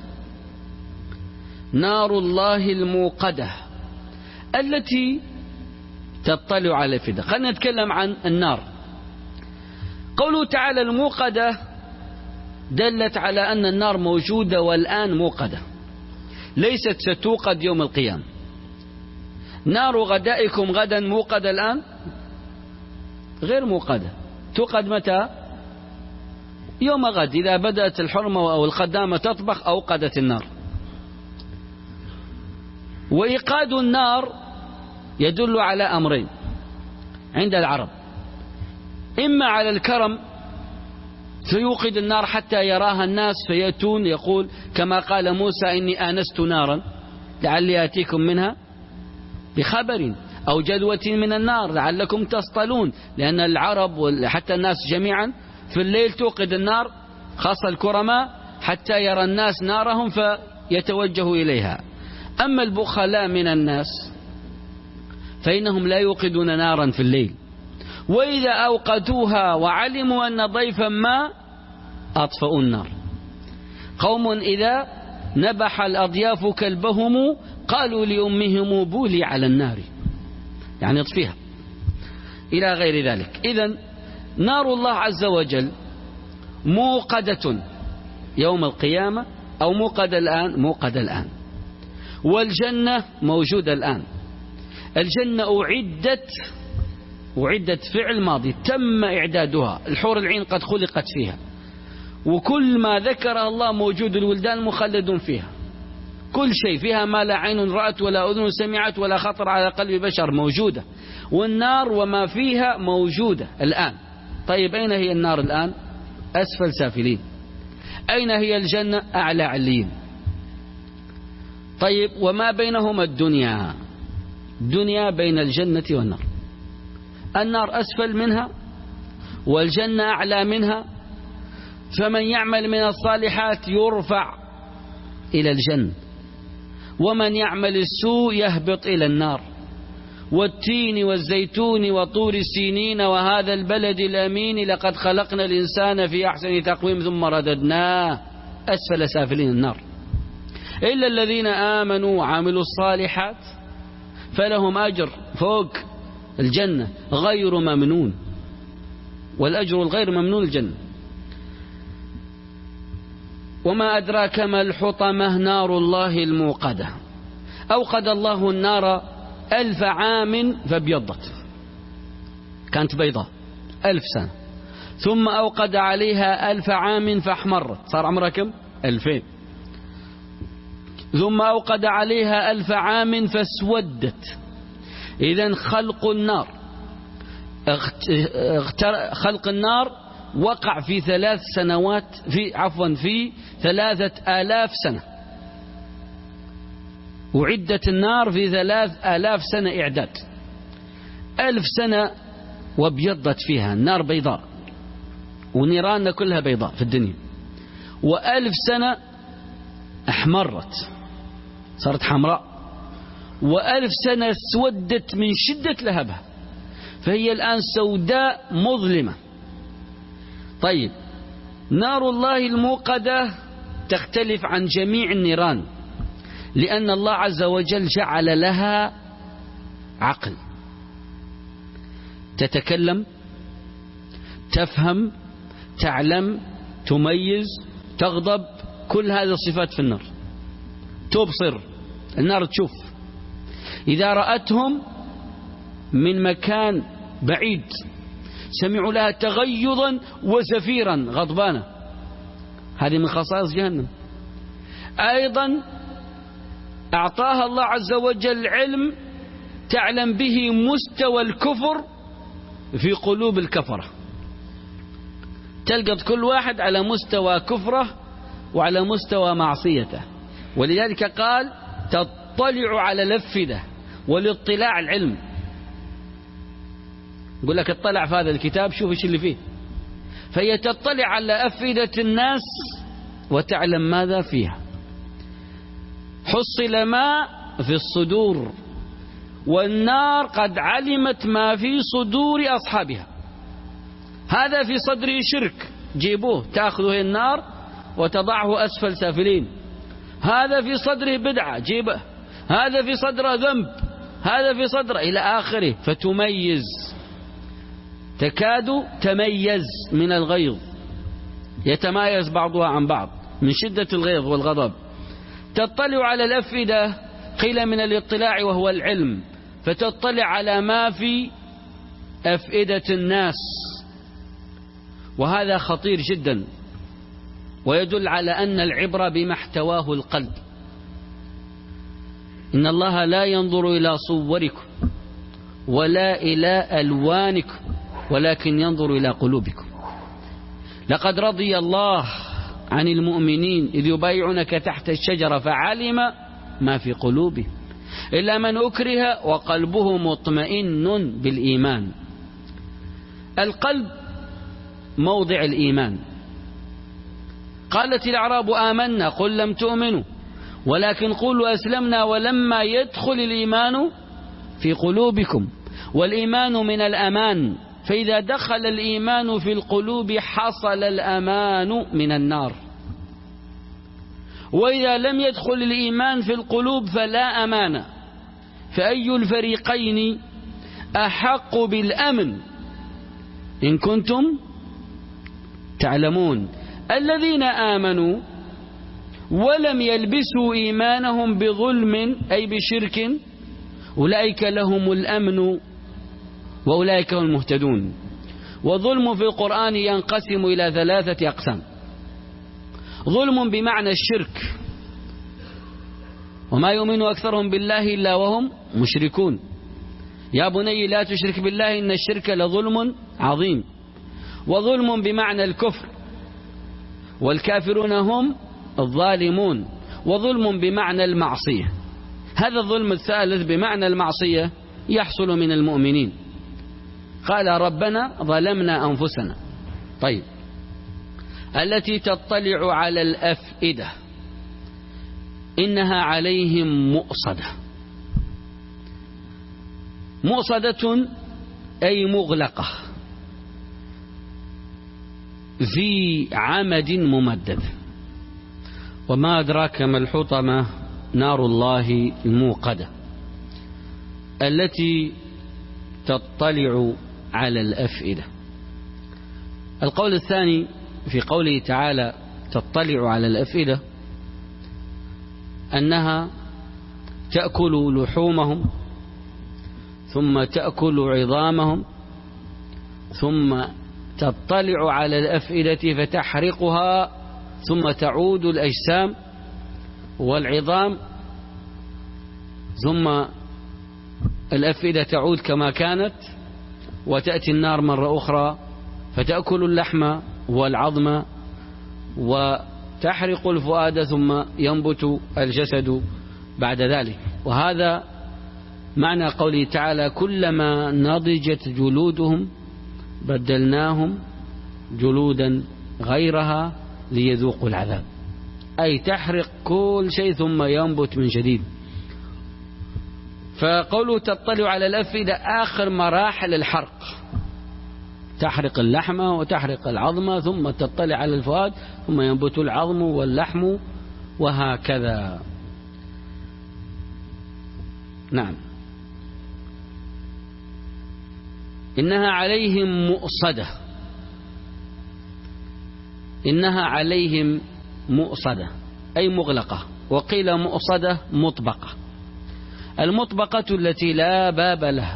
نار الله الموقدة التي تطلع على الأفئدة. خلينا نتكلم عن النار. قوله تعالى الموقدة دلت على أن النار موجودة والآن موقدة، ليست ستوقد يوم القيامة. نار غدائكم غدا موقدة الآن؟ غير موقدة. توقد متى؟ يوم غد، إذا بدأت الحرمة أو الخدامة تطبخ أوقدت النار. وإيقاد النار يدل على أمرين عند العرب: إما على الكرم فيوقد النار حتى يراها الناس فيأتون، يقول كما قال موسى إني آنست نارا لعلي آتيكم منها بخبر أو جدوة من النار لعلكم تصطلون. لأن العرب وحتى الناس جميعا في الليل توقد النار، خاصة الكرماء، حتى يرى الناس نارهم فيتوجهوا إليها. أما البخلاء من الناس فإنهم لا يوقدون نارا في الليل، وإذا أوقدوها وعلموا أن ضيفا ما أطفأوا النار. قوم إذا نبح الأضياف كلبهم قالوا لأمهم بولي على النار، يعني اطفيها، إلى غير ذلك. إذن نار الله عز وجل موقدة يوم القيامة، أو موقدة الآن، موقدة الآن. والجنة موجودة الآن. الجنة أعدت أعدت فعل ماضي، تم إعدادها، الحور العين قد خلقت فيها، وكل ما ذكر الله موجود، الولدان مخلدون فيها، كل شيء فيها ما لا عين رأت ولا أذن سمعت ولا خطر على قلب بشر موجودة. والنار وما فيها موجودة الآن. طيب أين هي النار الآن؟ أسفل سافلين. أين هي الجنة؟ أعلى عليين. طيب وما بينهما الدنيا، الدنيا بين الجنة والنار. النار أسفل منها والجنة أعلى منها، فمن يعمل من الصالحات يرفع إلى الجنة، ومن يعمل السوء يهبط إلى النار. والتين والزيتون وطور السينين وهذا البلد الأمين لقد خلقنا الإنسان في أحسن تقويم ثم رددناه أسفل سافلين النار. إلا الذين آمنوا وعملوا الصالحات فلهم أجر فوق الجنة غير ممنون، والأجر الغير ممنون الجنة. وما أدراك ما الحطمة نار الله الموقدة. أوقد الله النار ألف عام فابيضت، كانت بيضاء ألف سنة، ثم أوقد عليها ألف عام فاحمرت، صار عمرها كم؟ ألفين. ثم أوقد عليها ألف عام فاسودت. إذن خلق النار خلق النار وقع في ثلاث سنوات في عفوا في ثلاثة آلاف سنة. وعدت النار في ثلاث آلاف سنة إعداد. ألف سنة وابيضت فيها النار بيضاء، ونيراننا كلها بيضاء في الدنيا. وألف سنة احمرت صارت حمراء، وألف سنة اسودت من شدة لهبها، فهي الآن سوداء مظلمة. طيب نار الله الموقدة تختلف عن جميع النيران، لأن الله عز وجل جعل لها عقل، تتكلم، تفهم، تعلم، تميز، تغضب، كل هذه الصفات في النار. تبصر، النار تشوف، إذا رأتهم من مكان بعيد سمعوا لها تغيظا وزفيرا غضبانا، هذه من خصائص جهنم. أيضا أعطاها الله عز وجل علم تعلم به مستوى الكفر في قلوب الكفرة، تلقط كل واحد على مستوى كفره وعلى مستوى معصيته. ولذلك قال تطلع على الأفئدة، والاطلاع العلم. يقول لك اطلع في هذا الكتاب شوف ايش اللي فيه، فهي تطلع على أفئدة الناس وتعلم ماذا فيها. حصل ما في الصدور، والنار قد علمت ما في صدور أصحابها. هذا في صدره شرك، جيبوه تأخذه النار وتضعه أسفل سافلين. هذا في صدره بدعة، جيبه. هذا في صدره ذنب، هذا في صدره إلى آخره. فتميز، تكاد تميز من الغيظ، يتمايز بعضها عن بعض من شدة الغيظ والغضب. تطلع على الأفئدة، قيل من الاطلاع وهو العلم، فتطلع على ما في أفئدة الناس، وهذا خطير جدا، ويدل على أن العبرة بما احتواه القلب. إن الله لا ينظر إلى صوركم ولا إلى ألوانكم ولكن ينظر إلى قلوبكم. لقد رضي الله عن المؤمنين إذ يبايعونك تحت الشجرة فعلم ما في قلوبهم إلا من أكره وقلبه مطمئن بالإيمان. القلب موضع الإيمان. قالت الأعراب آمنا قل لم تؤمنوا ولكن قولوا أسلمنا ولما يدخل الإيمان في قلوبكم. والإيمان من الأمان، فإذا دخل الإيمان في القلوب حصل الأمان من النار، وإذا لم يدخل الإيمان في القلوب فلا أمان. فأي الفريقين أحق بالأمن إن كنتم تعلمون؟ الذين آمنوا ولم يلبسوا إيمانهم بظلم أي بشرك أولئك لهم الأمن وأولئك هم المهتدون. وظلم في القرآن ينقسم إلى ثلاثة أقسام. ظلم بمعنى الشرك، وما يؤمن أكثرهم بالله إلا وهم مشركون. يا بني لا تشرك بالله إن الشرك لظلم عظيم. وظلم بمعنى الكفر، والكافرون هم الظالمون. وظلم بمعنى المعصية. هذا الظلم الثالث بمعنى المعصية يحصل من المؤمنين. قال ربنا ظلمنا أنفسنا. طيب، التي تطلع على الأفئدة إنها عليهم مؤصدة. مؤصدة أي مغلقة في عمد ممدد. وما أدراك ما الحطمة؟ نار الله الموقدة التي تطلع على الأفئدة. القول الثاني في قوله تعالى تطلع على الأفئدة أنها تأكل لحومهم ثم تأكل عظامهم ثم تطلع على الأفئدة فتحرقها ثم تعود الأجسام والعظام ثم الأفئدة تعود كما كانت، وتأتي النار مرة أخرى فتأكل اللحم والعظم وتحرق الفؤاد ثم ينبت الجسد بعد ذلك. وهذا معنى قوله تعالى كلما نضجت جلودهم بدلناهم جلودا غيرها ليذوقوا العذاب، أي تحرق كل شيء ثم ينبت من جديد. فقوله تطلع على الأفئدة آخر مراحل الحرق، تحرق اللحم وتحرق العظم ثم تطلع على الفؤاد ثم ينبت العظم واللحم وهكذا. نعم. إنها عليهم مؤصدة، إنها عليهم مؤصدة أي مغلقة، وقيل مؤصدة مطبقة. المطبقة التي لا باب لها،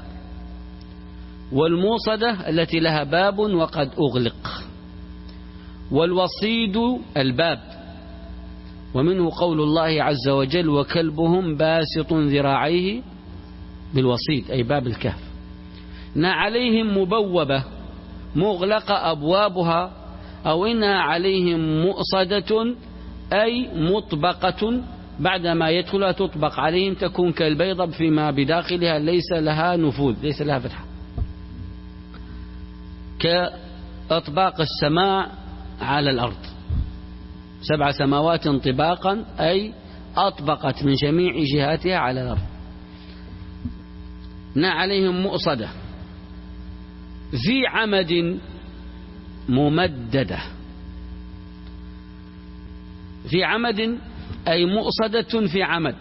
والموصدة التي لها باب وقد أغلق، والوصيد الباب. ومنه قول الله عز وجل وكلبهم باسط ذراعيه بالوصيد أي باب الكهف. إنها عليهم مبوبة مغلقة أبوابها، أو إنها عليهم مؤصدة أي مطبقة، بعدما يدخلها تطبق عليهم تكون كالبيضة فيما بداخلها ليس لها نفوذ، ليس لها فتحة، إطباق السماء على الأرض، سبع سماوات طباقا أي أطبقت من جميع جهاتها على الأرض. نا عليهم مؤصدة في عمد ممددة، في عمد أي مؤصدة في عمد.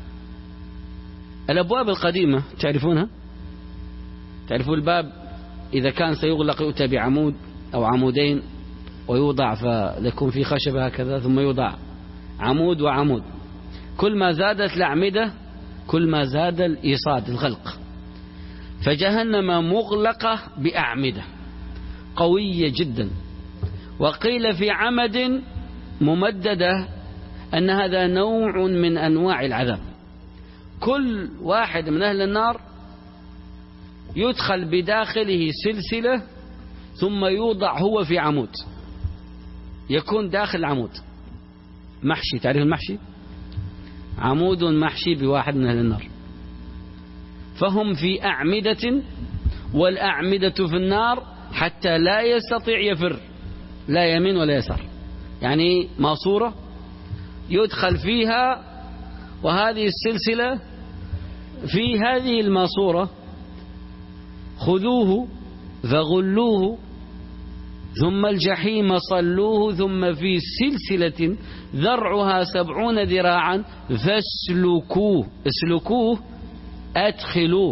الأبواب القديمة تعرفونها؟ تعرفوا الباب إذا كان سيغلق يؤتى بعمود أو عمودين ويوضع فيكون في خشبة هكذا، ثم يوضع عمود وعمود. كل ما زادت الأعمدة كل ما زاد الإيصاد الغلق. فجهنم مغلقة بأعمدة قوية جدا. وقيل في عمد ممددة أن هذا نوع من أنواع العذاب. كل واحد من أهل النار يدخل بداخله سلسلة ثم يوضع هو في عمود، يكون داخل عمود محشي. تعرف المحشي؟ عمود محشي بواحد من أهل النار. فهم في أعمدة، والأعمدة في النار حتى لا يستطيع يفر، لا يمين ولا يسار، يعني ماسورة يدخل فيها، وهذه السلسلة في هذه الماسورة خذوه فغلوه ثم الجحيم صلوه ثم في سلسلة ذرعها سبعون ذراعا فاسلكوه. اسلكوه أدخلوه.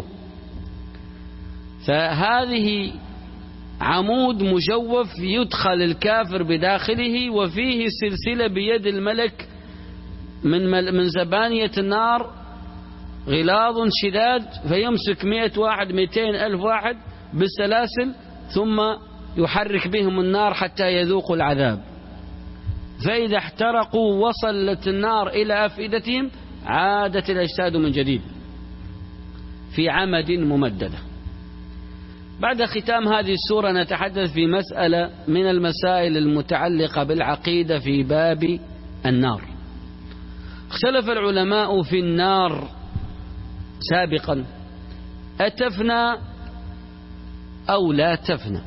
فهذه عمود مجوف يدخل الكافر بداخله، وفيه سلسلة بيد الملك من من زبانية النار غلاظ شداد، فيمسك مئة واحد مئتين ألف واحد بالسلاسل ثم يحرك بهم النار حتى يذوقوا العذاب. فإذا احترقوا وصلت النار إلى أفئدتهم عادت الأجساد من جديد في عمد ممددة. بعد ختام هذه السورة نتحدث في مسألة من المسائل المتعلقة بالعقيدة في باب النار. اختلف العلماء في النار سابقا أتفنى أو لا تفنى،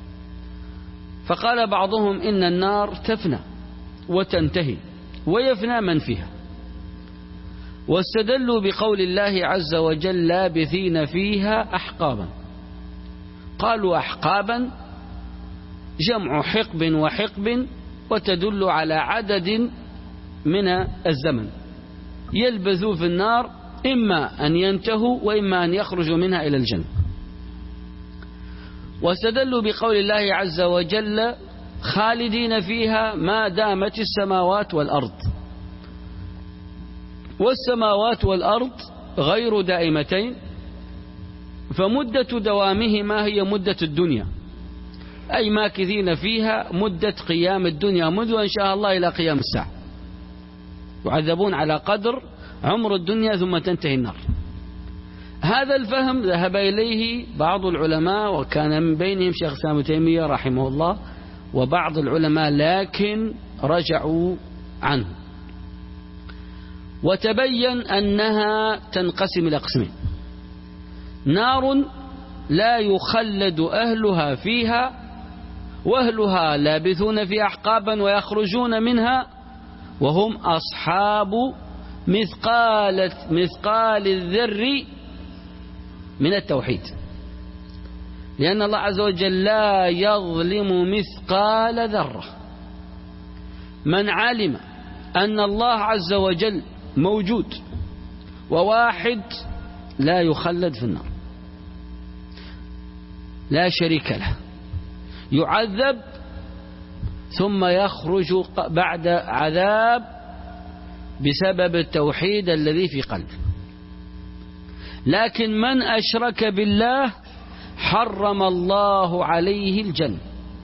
فقال بعضهم إن النار تفنى وتنتهي ويفنى من فيها، واستدلوا بقول الله عز وجل لابثين فيها أحقابا. قالوا أحقابا جمع حقب وحقب، وتدل على عدد من الزمن يلبثوا في النار، إما أن ينتهوا وإما أن يخرجوا منها إلى الجنة. واستدلوا بقول الله عز وجل خالدين فيها ما دامت السماوات والأرض، والسماوات والأرض غير دائمتين، فمدة دوامهما هي مدة الدنيا، أي ماكثين فيها مدة قيام الدنيا منذ إن شاء الله إلى قيام الساعة، يعذبون على قدر عمر الدنيا ثم تنتهي النار. هذا الفهم ذهب إليه بعض العلماء، وكان من بينهم شيخ الإسلام ابن تيمية رحمه الله وبعض العلماء، لكن رجعوا عنه. وتبين أنها تنقسم إلى قسمين: نار لا يخلد أهلها فيها، وأهلها لابثون في أحقابا ويخرجون منها، وهم أصحاب مثقال مثقال الذر من التوحيد، لأن الله عز وجل لا يظلم مثقال ذرة. من علم أن الله عز وجل موجود وواحد لا يخلد في النار، لا شريك له، يعذب ثم يخرج بعد عذاب بسبب التوحيد الذي في قلبه. لكن من أشرك بالله حرم الله عليه الجنة،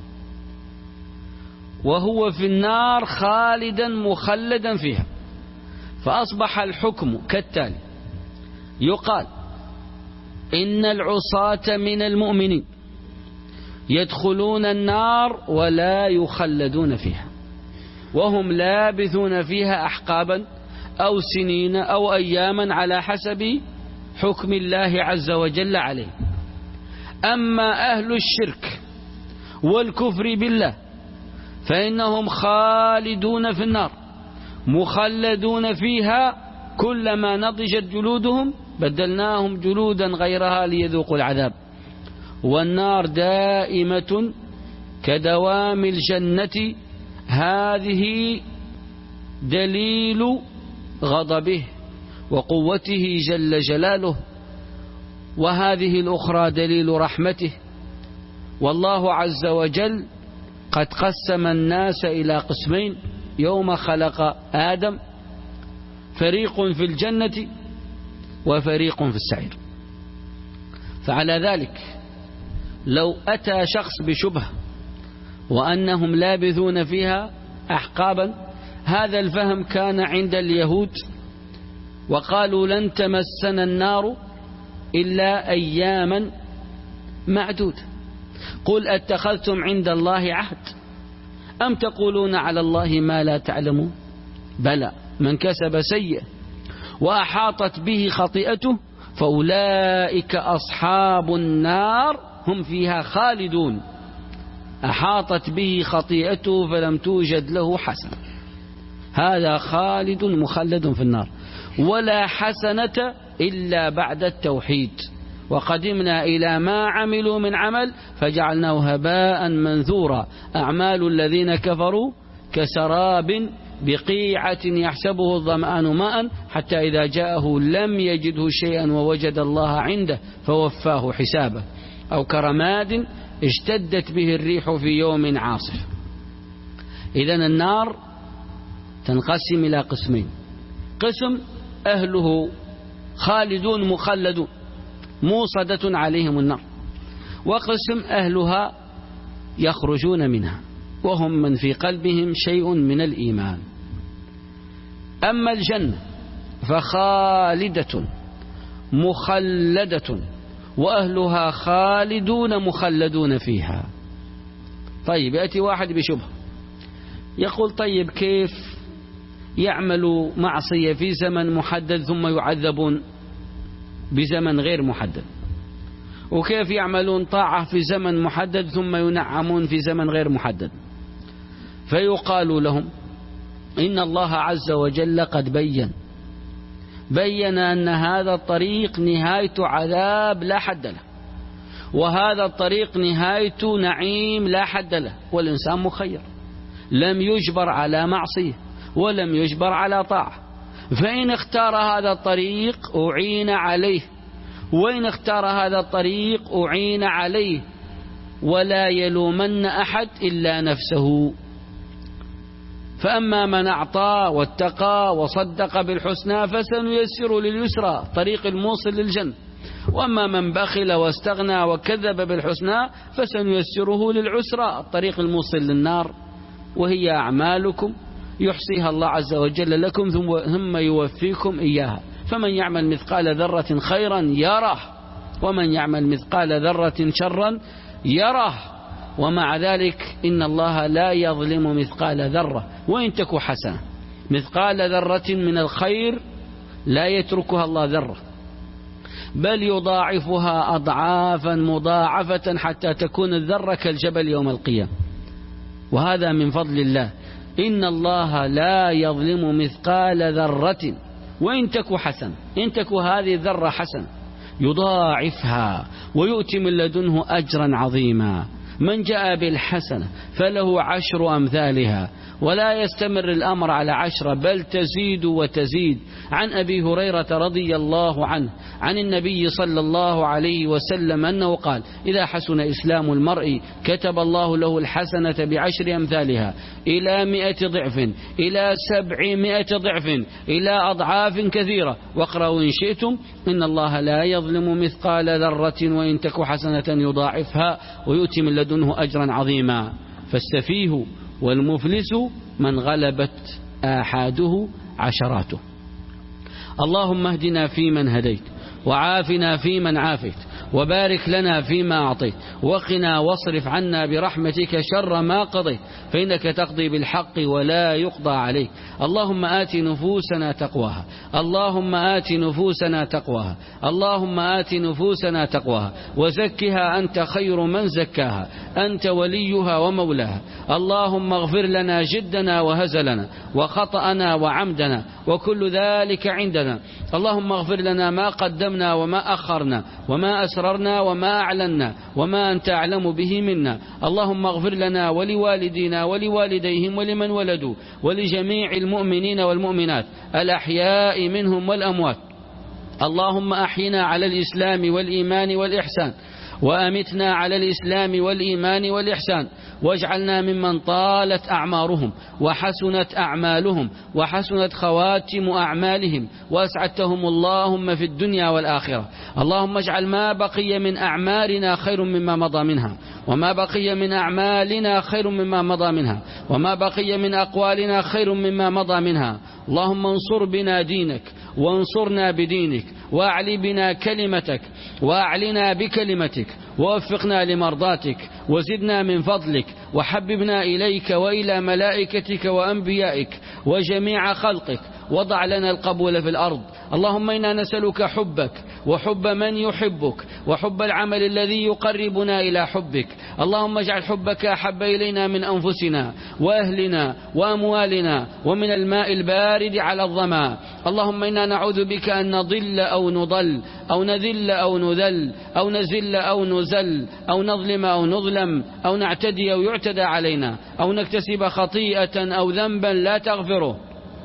وهو في النار خالدا مخلدا فيها. فأصبح الحكم كالتالي: يقال إن العصاة من المؤمنين يدخلون النار ولا يخلدون فيها، وهم لابثون فيها أحقابا أو سنين أو أياما على حسب حكم الله عز وجل عليه. أما أهل الشرك والكفر بالله فإنهم خالدون في النار مخلدون فيها كلما نضجت جلودهم بدلناهم جلودا غيرها ليذوقوا العذاب. والنار دائمة كدوام الجنة، هذه دليل غضبه وقوته جل جلاله، وهذه الأخرى دليل رحمته. والله عز وجل قد قسم الناس إلى قسمين يوم خلق آدم، فريق في الجنة وفريق في السعير. فعلى ذلك لو أتى شخص بشبهة وأنهم لابثون فيها أحقابا، هذا الفهم كان عند اليهود وقالوا لن تمسنا النار إلا أياما معدودة. قل أتخذتم عند الله عهد أم تقولون على الله ما لا تعلمون؟ بلى من كسب سيئة وأحاطت به خطيئته فأولئك أصحاب النار هم فيها خالدون. أحاطت به خطيئته فلم توجد له حسنة، هذا خالد مخلد في النار. ولا حسنة إلا بعد التوحيد. وقدمنا إلى ما عملوا من عمل فجعلناه هباء منثورا. أعمال الذين كفروا كسراب بقيعة يحسبه الظمآن ماء حتى إذا جاءه لم يجده شيئا ووجد الله عنده فوفاه حسابه. أو كرماد اشتدت به الريح في يوم عاصف. إذن النار تنقسم إلى قسمين: قسم أهله خالدون مخلدون موصدة عليهم النار، وقسم أهلها يخرجون منها وهم من في قلبهم شيء من الإيمان. أما الجنة فخالدة مخلدة وأهلها خالدون مخلدون فيها. طيب يأتي واحد بشبه يقول: طيب كيف يعمل معصية في زمن محدد ثم يعذبون بزمن غير محدد، وكيف يعملون طاعة في زمن محدد ثم ينعمون في زمن غير محدد؟ فيقال لهم: إن الله عز وجل قد بين بين أن هذا الطريق نهاية عذاب لا حد له، وهذا الطريق نهاية نعيم لا حد له، والإنسان مخير لم يجبر على معصية ولم يجبر على طاعة. فإن اختار هذا الطريق أعين عليه، وإن اختار هذا الطريق أعين عليه، ولا يلومن أحد إلا نفسه. فأما من أعطى واتقى وصدق بالحسنى فسنيسر لليسرى، طريق الموصل للجنة. وأما من بخل واستغنى وكذب بالحسنى فسنيسره للعسرى، الطريق الموصل للنار، وهي أعمالكم يحصيها الله عز وجل لكم ثم يوفيكم إياها. فمن يعمل مثقال ذرة خيرا يره، ومن يعمل مثقال ذرة شرا يره. ومع ذلك إن الله لا يظلم مثقال ذرة وإن تك حسنة. مثقال ذرة من الخير لا يتركها الله ذرة، بل يضاعفها أضعافا مضاعفة حتى تكون الذرة كالجبل يوم القيامة. وهذا من فضل الله. إن الله لا يظلم مثقال ذرة وإن تك حسنة، إن تك هذه الذرة حسنة يضاعفها ويؤتي من لدنه أجرا عظيما. من جاء بالحسنة فله عشر أمثالها، ولا يستمر الأمر على عشرة بل تزيد وتزيد. عن أبي هريرة رضي الله عنه عن النبي صلى الله عليه وسلم أنه قال: إذا حسن إسلام المرء كتب الله له الحسنة بعشر أمثالها إلى مئة ضعف إلى سبعمائة ضعف إلى أضعاف كثيرة. واقرأوا إن شئتم: إن الله لا يظلم مثقال ذرة وإن تك حسنة يضاعفها ويؤتي من لدنه أجرا عظيما. فالسفيه والمفلس من غلبت آحاده عشراته. اللهم اهدنا فيمن هديت، وعافنا فيمن عافيت، وبارك لنا فيما أعطيت وقنا واصرف عنا برحمتك شر ما قضيت فإنك تقضي بالحق ولا يقضى عليك. اللهم آت نفوسنا تقواها اللهم آت نفوسنا تقواها اللهم آت نفوسنا تقواها وزكها أنت خير من زكاها أنت وليها ومولاها. اللهم اغفر لنا جدنا وهزلنا وخطأنا وعمدنا وكل ذلك عندنا. اللهم اغفر لنا ما قدمنا وما أخرنا وما أسررنا وما أعلنا وما أنت أعلم به منا. اللهم اغفر لنا ولوالدينا ولوالديهم ولمن ولدوا ولجميع المؤمنين والمؤمنات الأحياء منهم والأموات. اللهم أحينا على الإسلام والإيمان والإحسان وأمتنا على الإسلام والإيمان والإحسان واجعلنا ممن طالت أعمارهم وحسنت أعمالهم وحسنت خواتم أعمالهم وأسعدتهم اللهم في الدنيا والآخرة. اللهم اجعل ما بقي من أعمارنا خير مما مضى منها وما بقي من أعمالنا خير مما مضى منها وما بقي من أقوالنا خير مما مضى منها. اللهم انصر بنا دينك وانصرنا بدينك وأعلي بنا كلمتك وأعلنا بكلمتك ووفقنا لمرضاتك وزدنا من فضلك وحببنا إليك وإلى ملائكتك وأنبيائك وجميع خلقك وضع لنا القبول في الأرض. اللهم إنا نسألك حبك وحب من يحبك وحب العمل الذي يقربنا إلى حبك. اللهم اجعل حبك أحب إلينا من أنفسنا وأهلنا وأموالنا ومن الماء البارد على الظما. اللهم إنا نعوذ بك أن نضل أو نضل أو نذل أو نذل أو نزل أو نزل أو نظلم أو نظلم أو نعتدي أو يعتدى علينا أو نكتسب خطيئة أو ذنبا لا تغفره.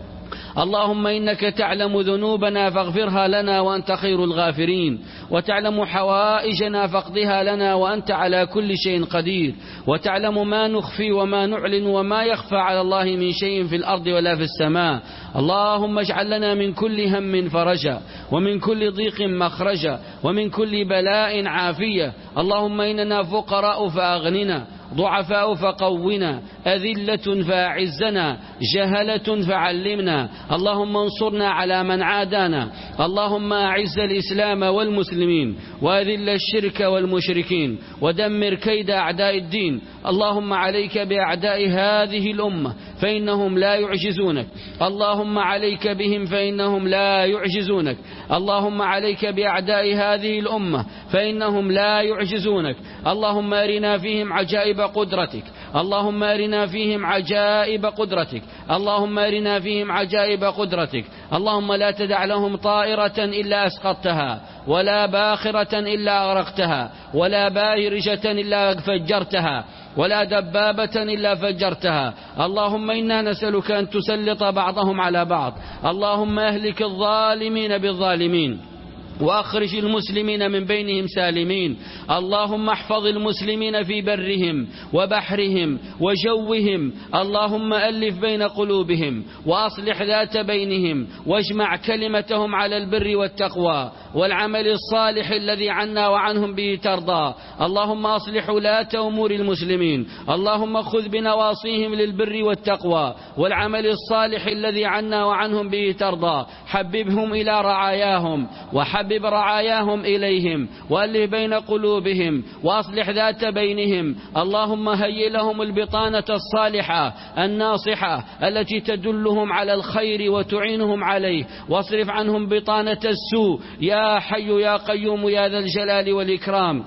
اللهم إنك تعلم ذنوبنا فاغفرها لنا وأنت خير الغافرين وتعلم حوائجنا فاقضها لنا وأنت على كل شيء قدير وتعلم ما نخفي وما نعلن وما يخفى على الله من شيء في الأرض ولا في السماء. اللهم اجعل لنا من كل هم فرجا ومن كل ضيق مخرجا ومن كل بلاء عافية. اللهم إننا فقراء فأغننا ضعفاء فقونا أذلة فأعزنا جهلة فعلمنا. اللهم انصرنا على من عادانا. اللهم أعز الإسلام والمسلمين وأذل الشرك والمشركين ودمر كيد أعداء الدين. اللهم عليك بأعداء هذه الأمة فإنهم لا يعجزونك. اللهم عليك بهم فإنهم لا يعجزونك. اللهم عليك بأعداء هذه الأمة فإنهم لا يعجزونك. اللهم أرنا فيهم عجائب قدرتك. اللهم أرنا فيهم عجائب قدرتك. اللهم أرنا فيهم عجائب قدرتك. اللهم لا تدع لهم طائرة إلا أسقطتها ولا باخرة إلا أغرقتها ولا بارجة إلا فجرتها ولا دبابة إلا فجرتها. اللهم إنا نسألك أن تسلط بعضهم على بعض. اللهم أهلك الظالمين بالظالمين وأخرج المسلمين من بينهم سالمين. اللهم احفظ المسلمين في برهم وبحرهم وجوهم. اللهم ألف بين قلوبهم وأصلح ذات بينهم واجمع كلمتهم على البر والتقوى والعمل الصالح الذي عنا وعنهم به ترضى. اللهم أصلح ولاة أمور المسلمين. اللهم خذ بنواصيهم للبر والتقوى والعمل الصالح الذي عنا وعنهم به ترضى. حببهم إلى رعاياهم وحبب حبب رعاياهم إليهم وألف بين قلوبهم وأصلح ذات بينهم. اللهم هيئ لهم البطانة الصالحة الناصحة التي تدلهم على الخير وتعينهم عليه واصرف عنهم بطانة السوء يا حي يا قيوم يا ذا الجلال والإكرام.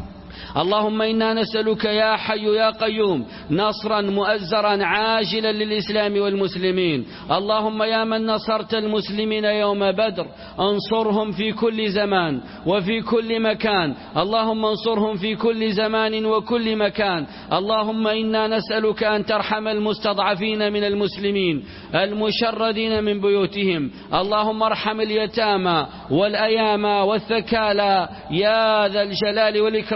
اللهم إنا نسألك يا حي يا قيوم نصرا مؤزرا عاجلا للإسلام والمسلمين. اللهم يا من نصرت المسلمين يوم بدر انصرهم في كل زمان وفي كل مكان. اللهم انصرهم في كل زمان وكل مكان. اللهم إنا نسألك أن ترحم المستضعفين من المسلمين المشردين من بيوتهم. اللهم ارحم اليتامى والأيامى والثكالى يا ذا الجلال والإكرام.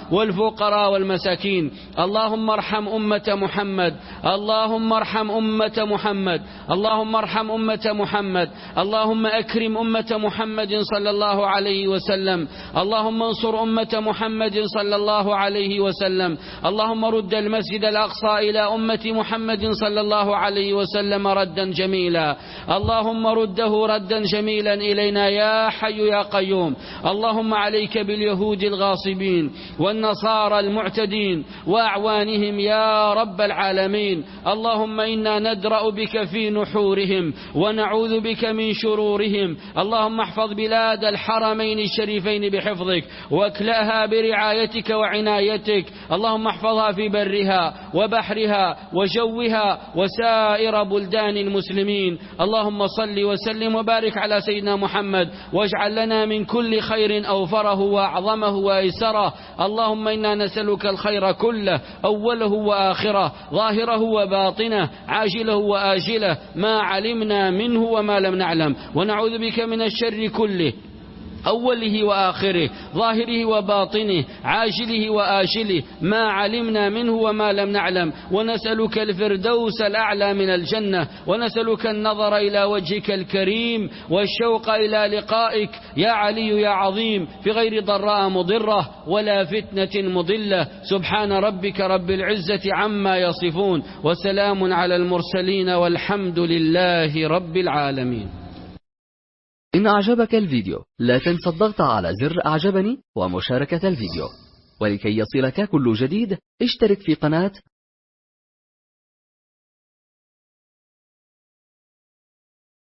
والفقراء والمساكين. اللهم ارحم أمة محمد، اللهم ارحم أمة محمد، اللهم ارحم أمة محمد، اللهم أكرم أمة محمد صلى الله عليه وسلم، اللهم انصر أمة محمد صلى الله عليه وسلم، اللهم رد المسجد الأقصى إلى أمة محمد صلى الله عليه وسلم ردا جميلا، اللهم رده ردا جميلا إلينا يا حي يا قيوم. اللهم عليك باليهود الغاصبين والنصارى المعتدين وأعوانهم يا رب العالمين. اللهم إنا ندرأ بك في نحورهم ونعوذ بك من شرورهم. اللهم احفظ بلاد الحرمين الشريفين بحفظك واكلأها برعايتك وعنايتك. اللهم احفظها في برها وبحرها وجوها وسائر بلدان المسلمين. اللهم صل وسلم وبارك على سيدنا محمد واجعل لنا من كل خير أوفره وأعظمه وأيسره. اللهم إنا نسألك الخير كله أوله وآخره ظاهره وباطنه عاجله وآجله ما علمنا منه وما لم نعلم، ونعوذ بك من الشر كله أوله وآخره ظاهره وباطنه عاجله وآجله ما علمنا منه وما لم نعلم، ونسألك الفردوس الأعلى من الجنة، ونسألك النظر إلى وجهك الكريم والشوق إلى لقائك يا علي يا عظيم في غير ضراء مضرة ولا فتنة مضلة. سبحان ربك رب العزة عما يصفون وسلام على المرسلين والحمد لله رب العالمين. إن أعجبك الفيديو لا تنسى الضغط على زر أعجبني ومشاركة الفيديو، ولكي يصلك كل جديد اشترك في قناة